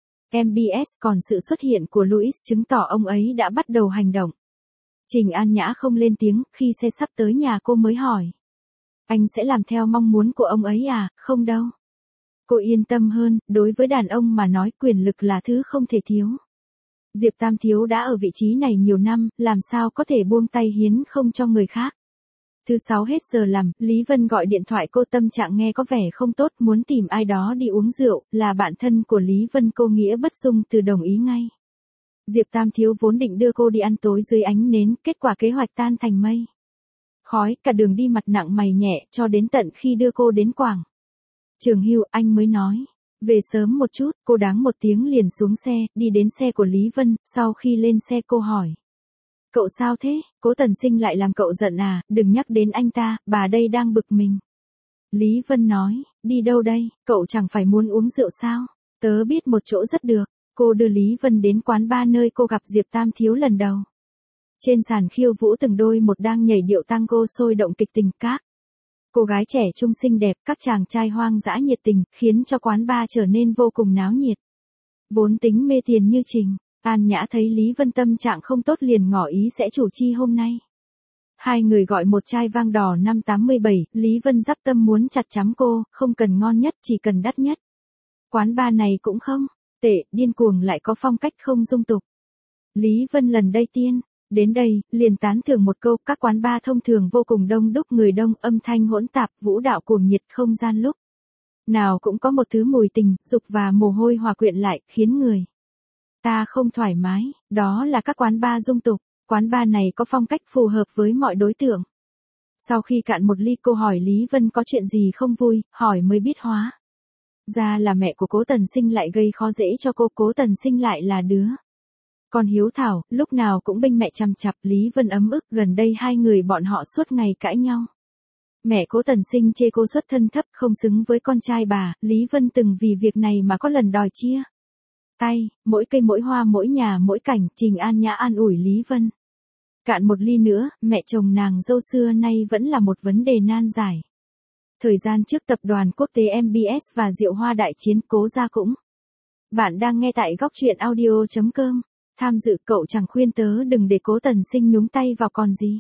MBS, còn sự xuất hiện của Louis chứng tỏ ông ấy đã bắt đầu hành động. Trình An Nhã không lên tiếng, khi xe sắp tới nhà cô mới hỏi, anh sẽ làm theo mong muốn của ông ấy à? Không đâu. Cô yên tâm hơn, đối với đàn ông mà nói quyền lực là thứ không thể thiếu. Diệp Tam Thiếu đã ở vị trí này nhiều năm, làm sao có thể buông tay hiến không cho người khác. Thứ 6 hết giờ làm, Lý Vân gọi điện thoại cô, tâm trạng nghe có vẻ không tốt, muốn tìm ai đó đi uống rượu, là bạn thân của Lý Vân. Cô Nghĩa bất dung từ đồng ý ngay. Diệp Tam Thiếu vốn định đưa cô đi ăn tối dưới ánh nến, kết quả kế hoạch tan thành mây khói, cả đường đi mặt nặng mày nhẹ, cho đến tận khi đưa cô đến quảng Trường Hưu, anh mới nói, về sớm một chút. Cô đáng một tiếng liền xuống xe, đi đến xe của Lý Vân. Sau khi lên xe cô hỏi, cậu sao thế? Cố Tần Sinh lại làm cậu giận à? Đừng nhắc đến anh ta, bà đây đang bực mình. Lý Vân nói, đi đâu đây, cậu chẳng phải muốn uống rượu sao? Tớ biết một chỗ rất được. Cô đưa Lý Vân đến quán bar nơi cô gặp Diệp Tam Thiếu lần đầu. Trên sàn khiêu vũ từng đôi một đang nhảy điệu tango sôi động kịch tình các cô gái trẻ trung xinh đẹp, các chàng trai hoang dã nhiệt tình, khiến cho quán bar trở nên vô cùng náo nhiệt. Vốn tính mê tiền như Trình An Nhã thấy Lý Vân tâm trạng không tốt liền ngỏ ý sẽ chủ chi hôm nay. Hai người gọi một chai vang đỏ 587, Lý Vân dắp tâm muốn chặt chắm cô, không cần ngon nhất, chỉ cần đắt nhất. Quán bar này cũng không tệ, điên cuồng lại có phong cách không dung tục. Lý Vân lần đây tiên đến đây, liền tán thưởng một câu, các quán bar thông thường vô cùng đông đúc, người đông, âm thanh hỗn tạp, vũ đạo cuồng nhiệt, không gian lúc nào cũng có một thứ mùi tình, dục và mồ hôi hòa quyện lại, khiến người ta không thoải mái. Đó là các quán bar dung tục. Quán bar này có phong cách phù hợp với mọi đối tượng. Sau khi cạn một ly, cô hỏi Lý Vân có chuyện gì không vui, hỏi mới biết hóa ra là mẹ của Cố Tần Sinh lại gây khó dễ cho cô. Cố Tần Sinh lại là đứa con hiếu thảo, lúc nào cũng bênh mẹ chằm chặp. Lý Vân ấm ức, gần đây hai người bọn họ suốt ngày cãi nhau. Mẹ Cố Tần Sinh chê cô xuất thân thấp, không xứng với con trai bà. Lý Vân từng vì việc này mà có lần đòi chia tay, mỗi cây mỗi hoa mỗi nhà mỗi cảnh. Trình An Nhã an ủi Lý Vân, cạn một ly nữa, mẹ chồng nàng dâu xưa nay vẫn là một vấn đề nan giải. Thời gian trước tập đoàn quốc tế MBS và Diệu Hoa đại chiến, Cố gia cũng. Bạn đang nghe tại góc truyện audio.com. Tham dự, cậu chẳng khuyên tớ đừng để Cố Tần Sinh nhúng tay vào còn gì.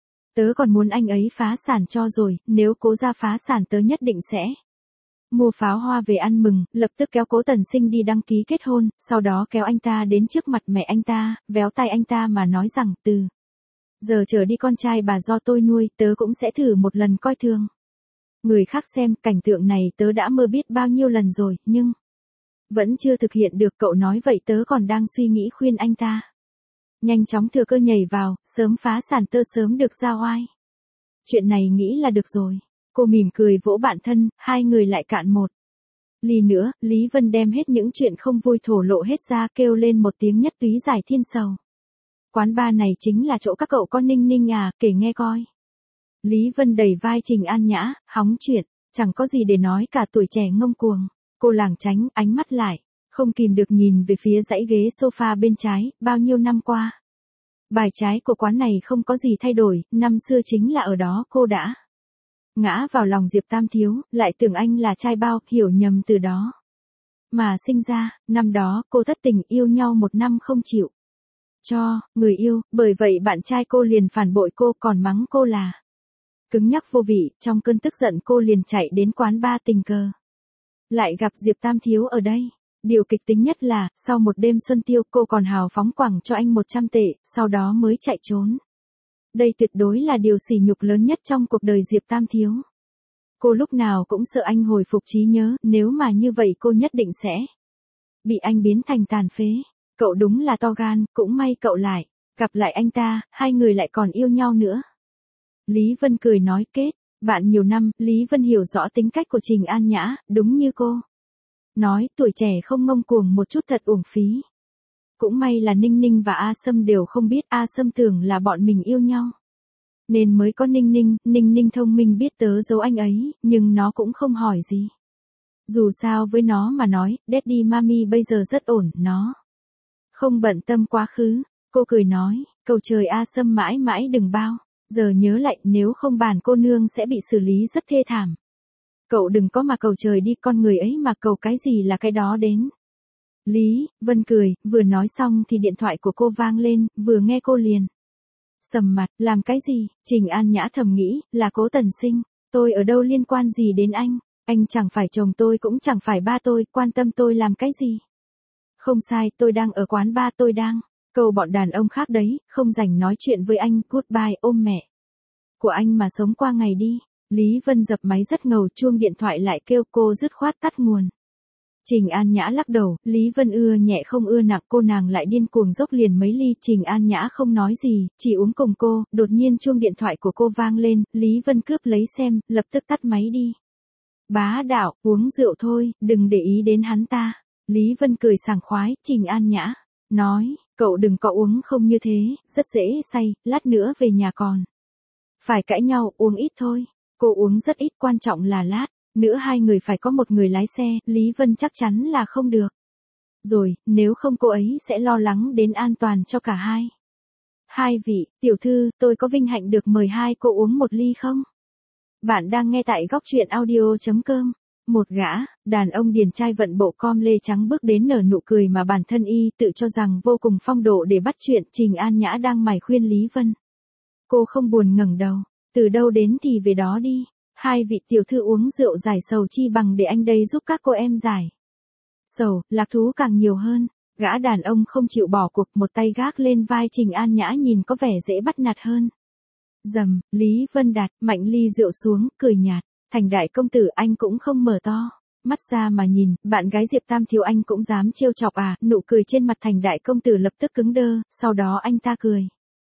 Tớ còn muốn anh ấy phá sản cho rồi, nếu Cố gia phá sản tớ nhất định sẽ mua pháo hoa về ăn mừng. Lập tức kéo Cố Tần Sinh đi đăng ký kết hôn, sau đó kéo anh ta đến trước mặt mẹ anh ta, véo tay anh ta mà nói rằng, từ giờ trở đi con trai bà do tôi nuôi, tớ cũng sẽ thử một lần coi thường người khác xem. Cảnh tượng này tớ đã mơ biết bao nhiêu lần rồi, nhưng vẫn chưa thực hiện được. Cậu nói vậy tớ còn đang suy nghĩ khuyên anh ta nhanh chóng thừa cơ nhảy vào, sớm phá sản tớ sớm được ra oai. Chuyện này nghĩ là được rồi. Cô mỉm cười vỗ bạn thân, hai người lại cạn một ly nữa. Lý Vân đem hết những chuyện không vui thổ lộ hết ra, kêu lên một tiếng nhất túy giải thiên sầu. Quán bar này chính là chỗ các cậu con Ninh Ninh à, kể nghe coi. Lý Vân đẩy vai Trình An Nhã, hóng chuyện, chẳng có gì để nói cả, tuổi trẻ ngông cuồng. Cô lảng tránh, ánh mắt lại không kìm được nhìn về phía dãy ghế sofa bên trái. Bao nhiêu năm qua, bài trái của quán này không có gì thay đổi, năm xưa chính là ở đó cô đã ngã vào lòng Diệp Tam Thiếu, lại tưởng anh là trai bao, hiểu nhầm từ đó mà sinh ra. Năm đó cô thất tình, yêu nhau một năm không chịu cho người yêu, bởi vậy bạn trai cô liền phản bội cô, còn mắng cô là cứng nhắc vô vị. Trong cơn tức giận cô liền chạy đến quán bar, tình cờ lại gặp Diệp Tam Thiếu ở đây. Điều kịch tính nhất là, sau một đêm xuân tiêu, cô còn hào phóng quẳng cho anh 100 tệ, sau đó mới chạy trốn. Đây tuyệt đối là điều sỉ nhục lớn nhất trong cuộc đời Diệp Tam Thiếu. Cô lúc nào cũng sợ anh hồi phục trí nhớ, nếu mà như vậy cô nhất định sẽ bị anh biến thành tàn phế. Cậu đúng là to gan, cũng may cậu lại gặp lại anh ta, hai người lại còn yêu nhau nữa. Lý Vân cười nói, kết bạn nhiều năm. Lý Vân hiểu rõ tính cách của Trình An Nhã, đúng như cô nói, tuổi trẻ không ngông cuồng một chút thật uổng phí. Cũng may là Ninh Ninh và A Sâm đều không biết, A Sâm tưởng là bọn mình yêu nhau nên mới có Ninh Ninh. Ninh Ninh thông minh biết tớ giấu anh ấy, nhưng nó cũng không hỏi gì. Dù sao với nó mà nói, Daddy Mami bây giờ rất ổn, nó không bận tâm quá khứ. Cô cười nói, cầu trời A Sâm mãi mãi đừng bao giờ nhớ lại, nếu không bản cô nương sẽ bị xử lý rất thê thảm. Cậu đừng có mà cầu trời đi, con người ấy mà cầu cái gì là cái đó đến. Lý Vân cười, vừa nói xong thì điện thoại của cô vang lên, vừa nghe cô liền sầm mặt, làm cái gì? Trình An Nhã thầm nghĩ, là Cố Tần Sinh. Tôi ở đâu liên quan gì đến anh chẳng phải chồng tôi cũng chẳng phải ba tôi, quan tâm tôi làm cái gì? Không sai, tôi đang ở quán bar, tôi đang cầu bọn đàn ông khác đấy, không rảnh nói chuyện với anh. Goodbye, ôm mẹ của anh mà sống qua ngày đi. Lý Vân dập máy rất ngầu, chuông điện thoại lại kêu, cô dứt khoát tắt nguồn. Trình An Nhã lắc đầu, Lý Vân ưa nhẹ không ưa nặng, cô nàng lại điên cuồng dốc liền mấy ly. Trình An Nhã không nói gì, chỉ uống cùng cô. Đột nhiên chuông điện thoại của cô vang lên, Lý Vân cướp lấy xem, lập tức tắt máy đi. Bá đạo, uống rượu thôi, đừng để ý đến hắn ta. Lý Vân cười sảng khoái. Trình An Nhã nói, cậu đừng có uống không như thế, rất dễ say, lát nữa về nhà còn phải cãi nhau, uống ít thôi. Cô uống rất ít, quan trọng là lát nữa hai người phải có một người lái xe, Lý Vân chắc chắn là không được. Rồi, nếu không cô ấy sẽ lo lắng đến an toàn cho cả hai. Hai vị, tiểu thư, tôi có vinh hạnh được mời hai cô uống một ly không? Bạn đang nghe tại góc truyện audio.com. Một gã, đàn ông điển trai vận bộ com lê trắng bước đến nở nụ cười mà bản thân y tự cho rằng vô cùng phong độ để bắt chuyện. Trình An Nhã đang mải khuyên Lý Vân. Cô không buồn ngẩng đầu, từ đâu đến thì về đó đi. Hai vị tiểu thư uống rượu giải sầu chi bằng để anh đây giúp các cô em giải sầu, lạc thú càng nhiều hơn. Gã đàn ông không chịu bỏ cuộc, một tay gác lên vai Trình An Nhã nhìn có vẻ dễ bắt nạt hơn. Dầm, Lý Vân đặt mạnh ly rượu xuống, cười nhạt. Thành đại công tử, anh cũng không mở to mắt ra mà nhìn, bạn gái Diệp Tam Thiếu anh cũng dám trêu chọc à? Nụ cười trên mặt Thành đại công tử lập tức cứng đơ, sau đó anh ta cười.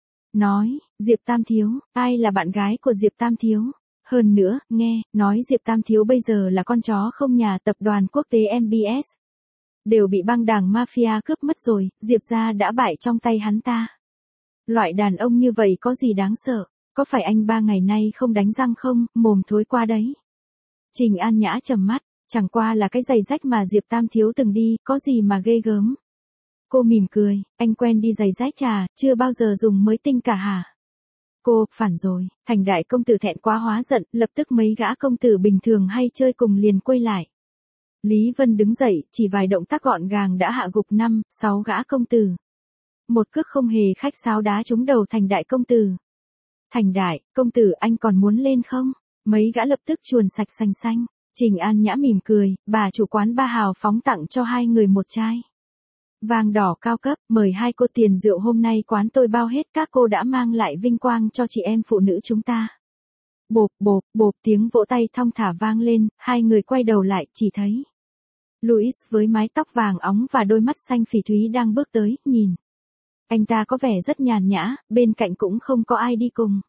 Nói, Diệp Tam Thiếu, ai là bạn gái của Diệp Tam Thiếu? Hơn nữa, nghe, nói Diệp Tam Thiếu bây giờ là con chó không nhà, tập đoàn quốc tế MBS đều bị băng đảng mafia cướp mất rồi, Diệp gia đã bại trong tay hắn ta. Loại đàn ông như vậy có gì đáng sợ? Có phải anh 3 ngày nay không đánh răng không, mồm thối qua đấy. Trình An Nhã trầm mắt, chẳng qua là cái giày rách mà Diệp Tam Thiếu từng đi, có gì mà ghê gớm. Cô mỉm cười, anh quen đi giày rách à, chưa bao giờ dùng mới tinh cả hả? Cô, phản rồi. Thành đại công tử thẹn quá hóa giận, lập tức mấy gã công tử bình thường hay chơi cùng liền quay lại. Lý Vân đứng dậy, chỉ vài động tác gọn gàng đã hạ gục 5, 6 gã công tử. Một cước không hề khách sáo đá trúng đầu Thành đại công tử. Thành đại, công tử anh còn muốn lên không? Mấy gã lập tức chuồn sạch xanh xanh. Trình An Nhã mỉm cười, bà chủ quán ba hào phóng tặng cho hai người một chai vàng đỏ cao cấp, mời hai cô tiền rượu hôm nay quán tôi bao hết, các cô đã mang lại vinh quang cho chị em phụ nữ chúng ta. Bộp bộp bộp, tiếng vỗ tay thong thả vang lên, hai người quay đầu lại, chỉ thấy Louis với mái tóc vàng óng và đôi mắt xanh phỉ thúy đang bước tới, nhìn. Anh ta có vẻ rất nhàn nhã, bên cạnh cũng không có ai đi cùng.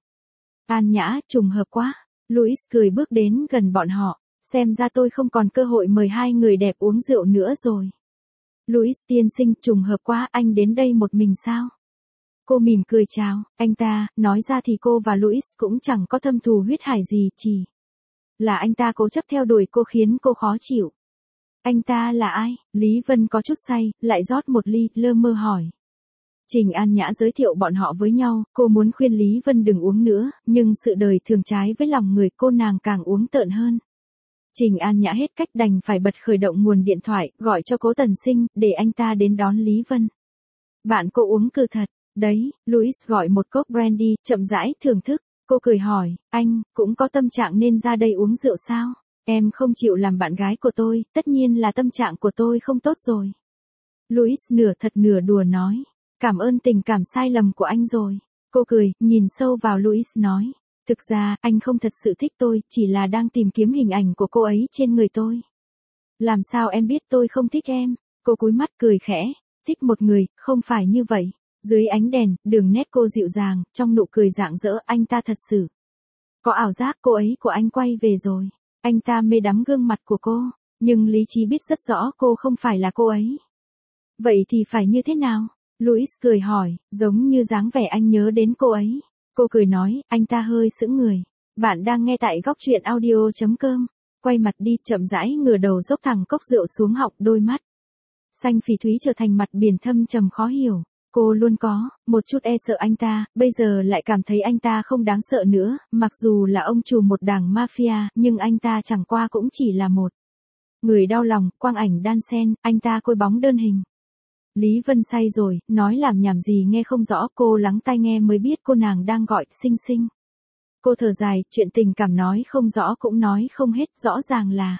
An Nhã, trùng hợp quá. Louis cười bước đến gần bọn họ, xem ra tôi không còn cơ hội mời hai người đẹp uống rượu nữa rồi. Louis tiên sinh, trùng hợp quá, anh đến đây một mình sao? Cô mỉm cười chào, anh ta, nói ra thì cô và Louis cũng chẳng có thâm thù huyết hải gì, chỉ là anh ta cố chấp theo đuổi cô khiến cô khó chịu. Anh ta là ai? Lý Vân có chút say, lại rót một ly, lơ mơ hỏi. Trình An Nhã giới thiệu bọn họ với nhau, cô muốn khuyên Lý Vân đừng uống nữa, nhưng sự đời thường trái với lòng người, cô nàng càng uống tợn hơn. Trình An Nhã hết cách đành phải bật khởi động nguồn điện thoại, gọi cho Cố Tần Sinh, để anh ta đến đón Lý Vân. Bạn cô uống cừ thật, đấy, Louis gọi một cốc brandy, chậm rãi thưởng thức, cô cười hỏi, anh, cũng có tâm trạng nên ra đây uống rượu sao? Em không chịu làm bạn gái của tôi, tất nhiên là tâm trạng của tôi không tốt rồi. Louis nửa thật nửa đùa nói, cảm ơn tình cảm sai lầm của anh rồi. Cô cười, nhìn sâu vào Louis nói. Thực ra, anh không thật sự thích tôi, chỉ là đang tìm kiếm hình ảnh của cô ấy trên người tôi. Làm sao em biết tôi không thích em? Cô cúi mắt cười khẽ. Thích một người, không phải như vậy. Dưới ánh đèn, đường nét cô dịu dàng, trong nụ cười rạng rỡ, anh ta thật sự có ảo giác cô ấy của anh quay về rồi. Anh ta mê đắm gương mặt của cô, nhưng lý trí biết rất rõ cô không phải là cô ấy. Vậy thì phải như thế nào? Louis cười hỏi, giống như dáng vẻ anh nhớ đến cô ấy. Cô cười nói, anh ta hơi sững người. Bạn đang nghe tại góc truyện audio.com. Quay mặt đi, chậm rãi ngửa đầu dốc thẳng cốc rượu xuống họng, đôi mắt xanh phỉ thúy trở thành mặt biển thâm trầm khó hiểu. Cô luôn có một chút e sợ anh ta, bây giờ lại cảm thấy anh ta không đáng sợ nữa, mặc dù là ông chủ một đảng mafia, nhưng anh ta chẳng qua cũng chỉ là một người đau lòng, quang ảnh đan xen, anh ta côi bóng đơn hình. Lý Vân say rồi, nói làm nhảm gì nghe không rõ, cô lắng tai nghe mới biết cô nàng đang gọi, Sinh Sinh. Cô thở dài, chuyện tình cảm nói không rõ cũng nói không hết, rõ ràng là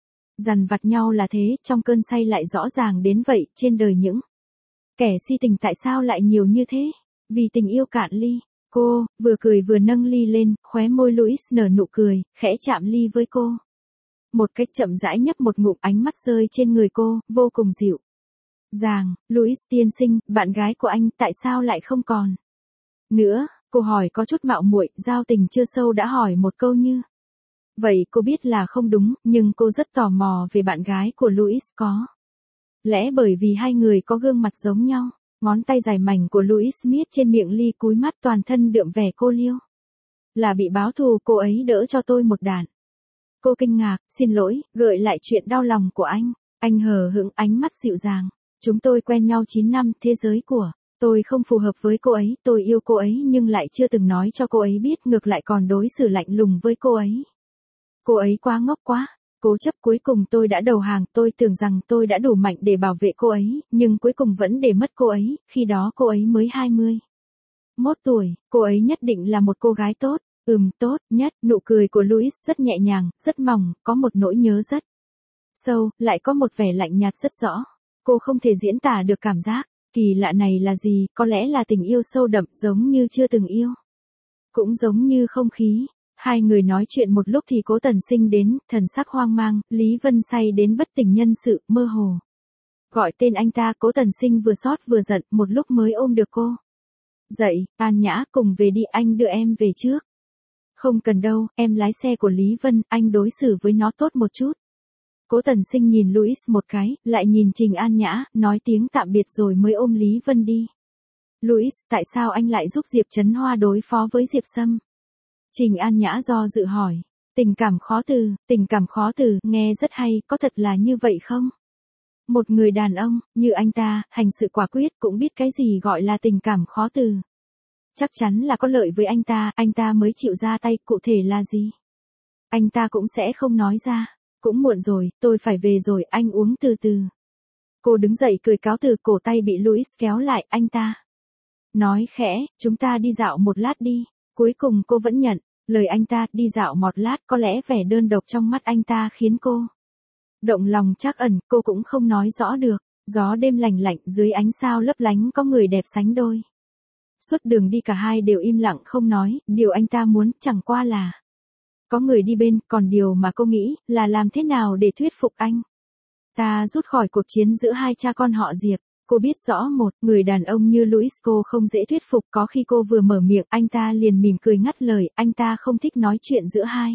dằn vặt nhau là thế, trong cơn say lại rõ ràng đến vậy, trên đời những kẻ si tình tại sao lại nhiều như thế? Vì tình yêu cạn ly. Cô, vừa cười vừa nâng ly lên, khóe môi Louis nở nụ cười, khẽ chạm ly với cô. Một cách chậm rãi nhấp một ngụm, ánh mắt rơi trên người cô, vô cùng dịu dàng. Louis tiên sinh, bạn gái của anh, tại sao lại không còn nữa? Cô hỏi có chút mạo muội, giao tình chưa sâu đã hỏi một câu như vậy cô biết là không đúng, nhưng cô rất tò mò về bạn gái của Louis, có lẽ bởi vì hai người có gương mặt giống nhau. Ngón tay dài mảnh của Louis miết trên miệng ly, cúi mắt toàn thân đượm vẻ cô liêu. Là bị báo thù cô ấy đỡ cho tôi một đạn. Cô kinh ngạc, xin lỗi, gợi lại chuyện đau lòng của anh. Anh hờ hững, ánh mắt dịu dàng. Chúng tôi quen nhau 9 năm, thế giới của tôi không phù hợp với cô ấy, tôi yêu cô ấy nhưng lại chưa từng nói cho cô ấy biết, ngược lại còn đối xử lạnh lùng với cô ấy. Cô ấy quá ngốc quá, cố chấp, cuối cùng tôi đã đầu hàng, tôi tưởng rằng tôi đã đủ mạnh để bảo vệ cô ấy, nhưng cuối cùng vẫn để mất cô ấy, khi đó cô ấy mới 21 tuổi, cô ấy nhất định là một cô gái tốt, tốt nhất, nụ cười của Louis rất nhẹ nhàng, rất mỏng, có một nỗi nhớ rất sâu, lại có một vẻ lạnh nhạt rất rõ. Cô không thể diễn tả được cảm giác kỳ lạ này là gì, có lẽ là tình yêu sâu đậm, giống như chưa từng yêu. Cũng giống như không khí. Hai người nói chuyện một lúc thì Cố Tần Sinh đến, thần sắc hoang mang, Lý Vân say đến bất tỉnh nhân sự, mơ hồ. Gọi tên anh ta, Cố Tần Sinh vừa xót vừa giận, một lúc mới ôm được cô. Dậy, An Nhã, cùng về đi, anh đưa em về trước. Không cần đâu, em lái xe của Lý Vân, anh đối xử với nó tốt một chút. Cố Tần Sinh nhìn Louis một cái, lại nhìn Trình An Nhã, nói tiếng tạm biệt rồi mới ôm Lý Vân đi. Louis, tại sao anh lại giúp Diệp Trấn Hoa đối phó với Diệp Sâm? Trình An Nhã do dự hỏi. Tình cảm khó từ, nghe rất hay, có thật là như vậy không? Một người đàn ông, như anh ta, hành sự quả quyết, cũng biết cái gì gọi là tình cảm khó từ. Chắc chắn là có lợi với anh ta mới chịu ra tay, cụ thể là gì? Anh ta cũng sẽ không nói ra. Cũng muộn rồi, tôi phải về rồi, anh uống từ từ. Cô đứng dậy cười cáo từ, cổ tay bị Louis kéo lại, anh ta nói khẽ, chúng ta đi dạo một lát đi. Cuối cùng cô vẫn nhận lời anh ta, đi dạo một lát, có lẽ vẻ đơn độc trong mắt anh ta khiến cô động lòng trắc ẩn, cô cũng không nói rõ được. Gió đêm lành lạnh, dưới ánh sao lấp lánh có người đẹp sánh đôi. Suốt đường đi cả hai đều im lặng không nói, điều anh ta muốn chẳng qua là có người đi bên, còn điều mà cô nghĩ là làm thế nào để thuyết phục anh ta rút khỏi cuộc chiến giữa hai cha con họ Diệp. Cô biết rõ một người đàn ông như Louis cô không dễ thuyết phục, có khi cô vừa mở miệng anh ta liền mỉm cười ngắt lời, anh ta không thích nói chuyện giữa hai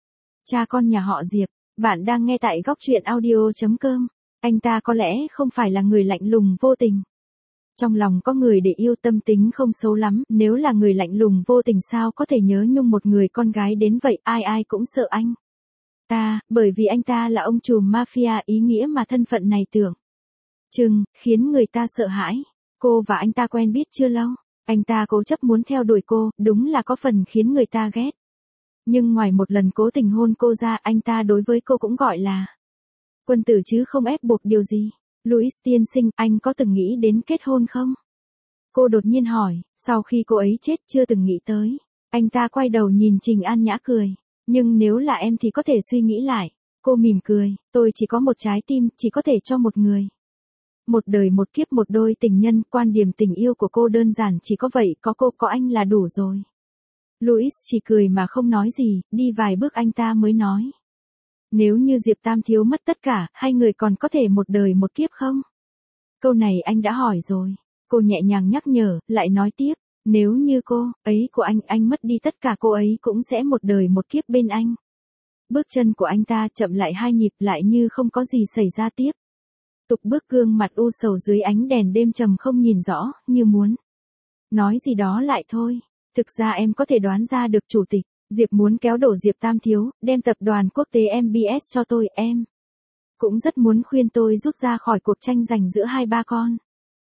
cha con nhà họ Diệp. Bạn đang nghe tại góc truyện audio.com. Anh ta có lẽ không phải là người lạnh lùng vô tình. Trong lòng có người để yêu, tâm tính không xấu lắm, nếu là người lạnh lùng vô tình sao có thể nhớ nhung một người con gái đến vậy, ai cũng sợ anh ta, bởi vì anh ta là ông trùm mafia, ý nghĩa mà thân phận này tưởng chừng khiến người ta sợ hãi. Cô và anh ta quen biết chưa lâu, anh ta cố chấp muốn theo đuổi cô, đúng là có phần khiến người ta ghét. Nhưng ngoài một lần cố tình hôn cô ra, anh ta đối với cô cũng gọi là quân tử chứ không ép buộc điều gì. Louis tiên sinh, anh có từng nghĩ đến kết hôn không? Cô đột nhiên hỏi, sau khi cô ấy chết chưa từng nghĩ tới. Anh ta quay đầu nhìn Trình An Nhã cười. Nhưng nếu là em thì có thể suy nghĩ lại. Cô mỉm cười, tôi chỉ có một trái tim, chỉ có thể cho một người. Một đời một kiếp, một đôi tình nhân, quan điểm tình yêu của cô đơn giản chỉ có vậy, có cô có anh là đủ rồi. Louis chỉ cười mà không nói gì, đi vài bước anh ta mới nói. Nếu như Diệp Tam Thiếu mất tất cả, hai người còn có thể một đời một kiếp không? Câu này anh đã hỏi rồi. Cô nhẹ nhàng nhắc nhở, lại nói tiếp. Nếu như cô ấy của anh mất đi tất cả, cô ấy cũng sẽ một đời một kiếp bên anh. Bước chân của anh ta chậm lại hai nhịp, lại như không có gì xảy ra tiếp. Tục bước, gương mặt u sầu dưới ánh đèn đêm trầm không nhìn rõ, như muốn nói gì đó lại thôi. Thực ra em có thể đoán ra được chủ tịch Diệp muốn kéo đổ Diệp Tam Thiếu, đem tập đoàn quốc tế MBS cho tôi, em cũng rất muốn khuyên tôi rút ra khỏi cuộc tranh giành giữa hai ba con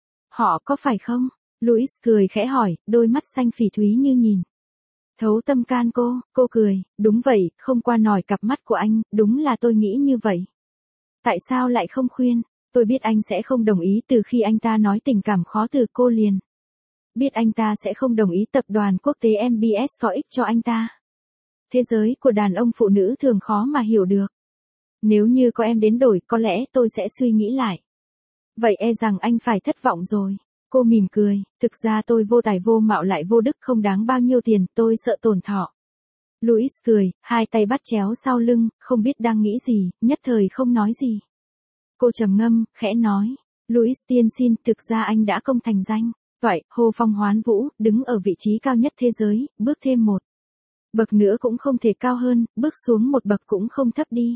họ, có phải không? Louis cười khẽ hỏi, đôi mắt xanh phỉ thúy như nhìn thấu tâm can cô cười, đúng vậy, không qua nổi cặp mắt của anh, đúng là tôi nghĩ như vậy. Tại sao lại không khuyên? Tôi biết anh sẽ không đồng ý, từ khi anh ta nói tình cảm khó từ cô liền biết anh ta sẽ không đồng ý, tập đoàn quốc tế MBS có ích cho anh ta. Thế giới của đàn ông phụ nữ thường khó mà hiểu được. Nếu như có em đến đổi, có lẽ tôi sẽ suy nghĩ lại. Vậy e rằng anh phải thất vọng rồi. Cô mỉm cười, thực ra tôi vô tài vô mạo lại vô đức, không đáng bao nhiêu tiền, tôi sợ tổn thọ. Louis cười, hai tay bắt chéo sau lưng, không biết đang nghĩ gì, nhất thời không nói gì. Cô trầm ngâm, khẽ nói, Louis tiên sinh, thực ra anh đã công thành danh toại, hô phong hoán vũ, đứng ở vị trí cao nhất thế giới, bước thêm một bậc nữa cũng không thể cao hơn, bước xuống một bậc cũng không thấp đi.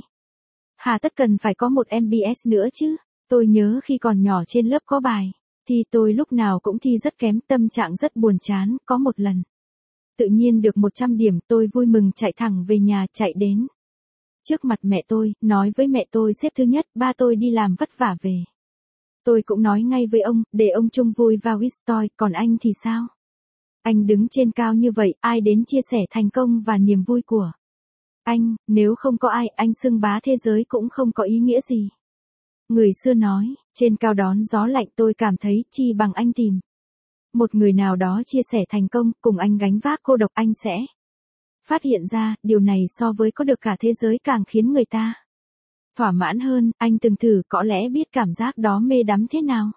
Hà tất cần phải có một MBS nữa chứ? Tôi nhớ khi còn nhỏ trên lớp có bài thì tôi lúc nào cũng thi rất kém, tâm trạng rất buồn chán, có một lần Tự nhiên được 100 điểm, tôi vui mừng chạy thẳng về nhà, chạy đến trước mặt mẹ tôi, nói với mẹ tôi xếp thứ nhất, ba tôi đi làm vất vả về. Tôi cũng nói ngay với ông, để ông chung vui vào Wistoy, còn anh thì sao? Anh đứng trên cao như vậy, ai đến chia sẻ thành công và niềm vui của anh, nếu không có ai, anh xưng bá thế giới cũng không có ý nghĩa gì. Người xưa nói, trên cao đón gió lạnh, tôi cảm thấy chi bằng anh tìm một người nào đó chia sẻ thành công, cùng anh gánh vác cô độc, anh sẽ phát hiện ra, điều này so với có được cả thế giới càng khiến người ta thỏa mãn hơn. Anh từng thử, có lẽ biết cảm giác đó mê đắm thế nào.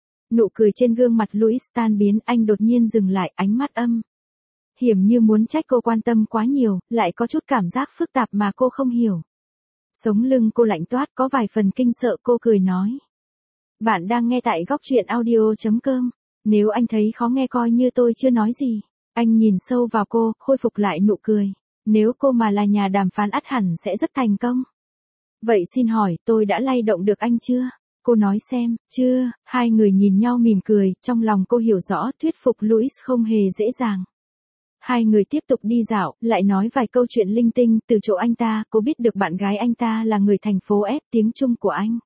Nụ cười trên gương mặt Louis tan biến, anh đột nhiên dừng lại, ánh mắt hiểm như muốn trách cô quan tâm quá nhiều, lại có chút cảm giác phức tạp mà cô không hiểu. Sống lưng cô lạnh toát, có vài phần kinh sợ. Cô cười nói, bạn đang nghe tại góc truyện audio.com. Nếu anh thấy khó nghe coi như tôi chưa nói gì. Anh nhìn sâu vào cô, khôi phục lại nụ cười. Nếu cô mà là nhà đàm phán ắt hẳn sẽ rất thành công. Vậy xin hỏi, tôi đã lay động được anh chưa? Cô nói xem, chưa. Hai người nhìn nhau mỉm cười, trong lòng cô hiểu rõ thuyết phục Louis không hề dễ dàng. Hai người tiếp tục đi dạo, lại nói vài câu chuyện linh tinh. Từ chỗ anh ta, cô biết được bạn gái anh ta là người thành phố F, tiếng Trung của anh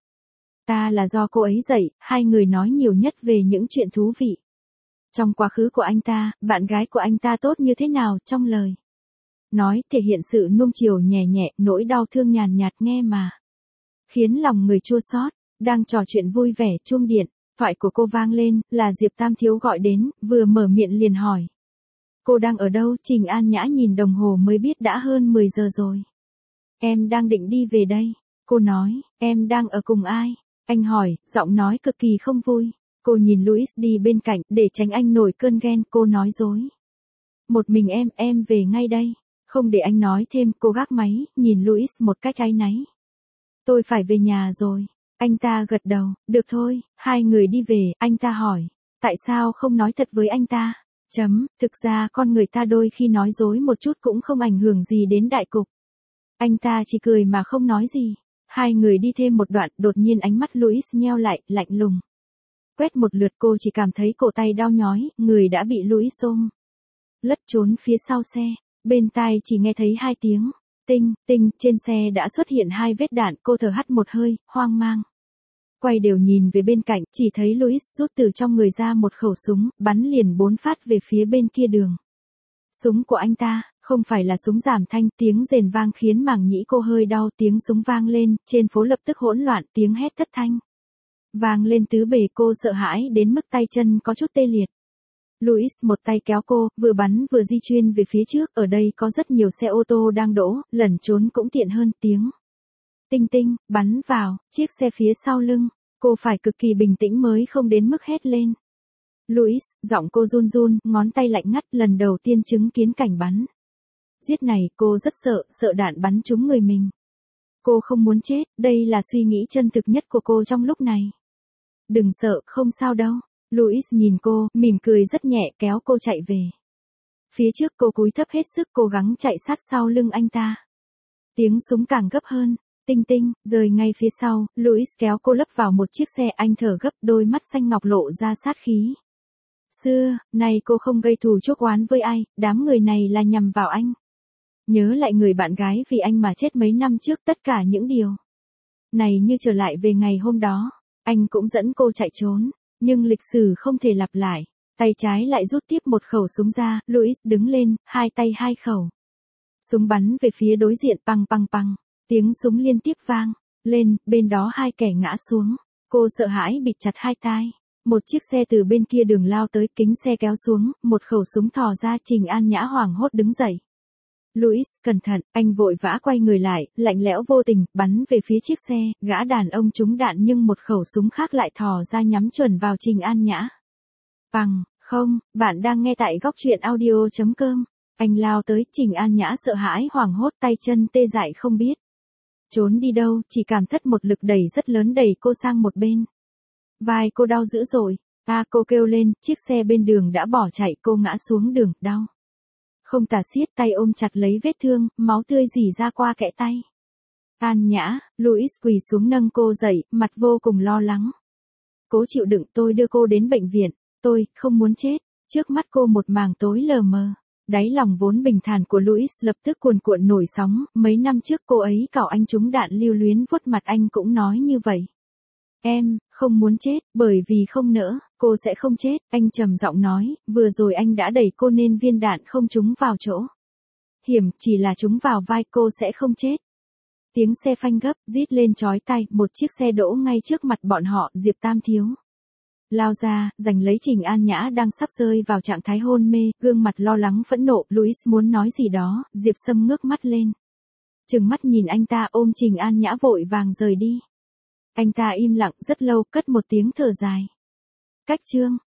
ta là do cô ấy dạy. Hai người nói nhiều nhất về những chuyện thú vị trong quá khứ của anh ta, bạn gái của anh ta tốt như thế nào, trong lời nói thể hiện sự nuông chiều nhẹ nhẹ, nỗi đau thương nhàn nhạt nghe mà khiến lòng người chua xót. Đang trò chuyện vui vẻ, chuông điện thoại của cô vang lên, là Diệp Tam Thiếu gọi đến, vừa mở miệng liền hỏi, cô đang ở đâu? Trình An Nhã nhìn đồng hồ mới biết đã hơn 10 giờ rồi. Em đang định đi về đây. Cô nói, em đang ở cùng ai? Anh hỏi, giọng nói cực kỳ không vui. Cô nhìn Louis đi bên cạnh, để tránh anh nổi cơn ghen, cô nói dối. Một mình em về ngay đây. Không để anh nói thêm, cô gác máy, nhìn Louis một cách áy náy. Tôi phải về nhà rồi. Anh ta gật đầu, được thôi. Hai người đi về, anh ta hỏi, tại sao không nói thật với anh ta? Thực ra con người ta đôi khi nói dối một chút cũng không ảnh hưởng gì đến đại cục. Anh ta chỉ cười mà không nói gì. Hai người đi thêm một đoạn, đột nhiên ánh mắt Louis nheo lại, lạnh lùng. Quét một lượt, cô chỉ cảm thấy cổ tay đau nhói, người đã bị Louis ôm lất trốn phía sau xe. Bên tai chỉ nghe thấy hai tiếng tinh, tinh, trên xe đã xuất hiện hai vết đạn. Cô thở hắt một hơi, hoang mang. Quay đều nhìn về bên cạnh, chỉ thấy Louis rút từ trong người ra một khẩu súng, bắn liền 4 phát về phía bên kia đường. Súng của anh ta, không phải là súng giảm thanh, tiếng rền vang khiến màng nhĩ cô hơi đau. Tiếng súng vang lên, trên phố lập tức hỗn loạn, tiếng hét thất thanh vang lên tứ bề. Cô sợ hãi đến mức tay chân có chút tê liệt. Louis một tay kéo cô, vừa bắn vừa di chuyển về phía trước. Ở đây có rất nhiều xe ô tô đang đỗ, lẩn trốn cũng tiện hơn. Tiếng tinh tinh, bắn vào chiếc xe phía sau lưng. Cô phải cực kỳ bình tĩnh mới không đến mức hét lên. Louis, giọng cô run run, ngón tay lạnh ngắt, lần đầu tiên chứng kiến cảnh bắn giết này, cô rất sợ, sợ đạn bắn trúng người mình. Cô không muốn chết, đây là suy nghĩ chân thực nhất của cô trong lúc này. Đừng sợ, không sao đâu. Louis nhìn cô, mỉm cười rất nhẹ, kéo cô chạy về. Phía trước cô cúi thấp hết sức, cố gắng chạy sát sau lưng anh ta. Tiếng súng càng gấp hơn. Tinh tinh, rời ngay phía sau, Louis kéo cô lấp vào một chiếc xe. Anh thở gấp, đôi mắt xanh ngọc lộ ra sát khí. Xưa, nay cô không gây thù chuốc oán với ai, đám người này là nhằm vào anh. Nhớ lại người bạn gái vì anh mà chết mấy năm trước, tất cả những điều này như trở lại về ngày hôm đó. Anh cũng dẫn cô chạy trốn, nhưng lịch sử không thể lặp lại. Tay trái lại rút tiếp một khẩu súng ra, Louis đứng lên, hai tay hai khẩu súng bắn về phía đối diện, păng păng păng. Tiếng súng liên tiếp vang lên, bên đó hai kẻ ngã xuống. Cô sợ hãi bịt chặt hai tai. Một chiếc xe từ bên kia đường lao tới, kính xe kéo xuống, một khẩu súng thò ra. Trình An Nhã hoảng hốt đứng dậy. Louis, cẩn thận, anh vội vã quay người lại, lạnh lẽo vô tình, bắn về phía chiếc xe. Gã đàn ông trúng đạn nhưng một khẩu súng khác lại thò ra nhắm chuẩn vào Trình An Nhã. Bằng, không, bạn đang nghe tại góc truyện audio.com. Anh lao tới, Trình An Nhã sợ hãi hoảng hốt, tay chân tê dại không biết trốn đi đâu, chỉ cảm thất một lực đẩy rất lớn đẩy cô sang một bên. Vai cô đau dữ dội. Cô kêu lên, chiếc xe bên đường đã bỏ chạy. Cô ngã xuống đường, đau không tả xiết, tay ôm chặt lấy vết thương, máu tươi rỉ ra qua kẽ tay. An Nhã, Louis quỳ xuống nâng cô dậy, mặt vô cùng lo lắng. Cố chịu đựng, tôi đưa cô đến bệnh viện. Tôi không muốn chết. Trước mắt cô một mảng tối lờ mờ. Đáy lòng vốn bình thản của Louis lập tức cuồn cuộn nổi sóng, mấy năm trước cô ấy cào anh trúng đạn lưu luyến vuốt mặt anh cũng nói như vậy. Em, không muốn chết, bởi vì không nỡ, cô sẽ không chết, anh trầm giọng nói, vừa rồi anh đã đẩy cô nên viên đạn không trúng vào chỗ hiểm, chỉ là trúng vào vai cô sẽ không chết. Tiếng xe phanh gấp, rít lên chói tai, một chiếc xe đỗ ngay trước mặt bọn họ, Diệp Tam Thiếu lao ra, giành lấy Trình An Nhã đang sắp rơi vào trạng thái hôn mê, gương mặt lo lắng phẫn nộ, Louis muốn nói gì đó, Diệp Sâm ngước mắt lên. Trừng mắt nhìn anh ta ôm Trình An Nhã vội vàng rời đi. Anh ta im lặng rất lâu, cất một tiếng thở dài. Cách chương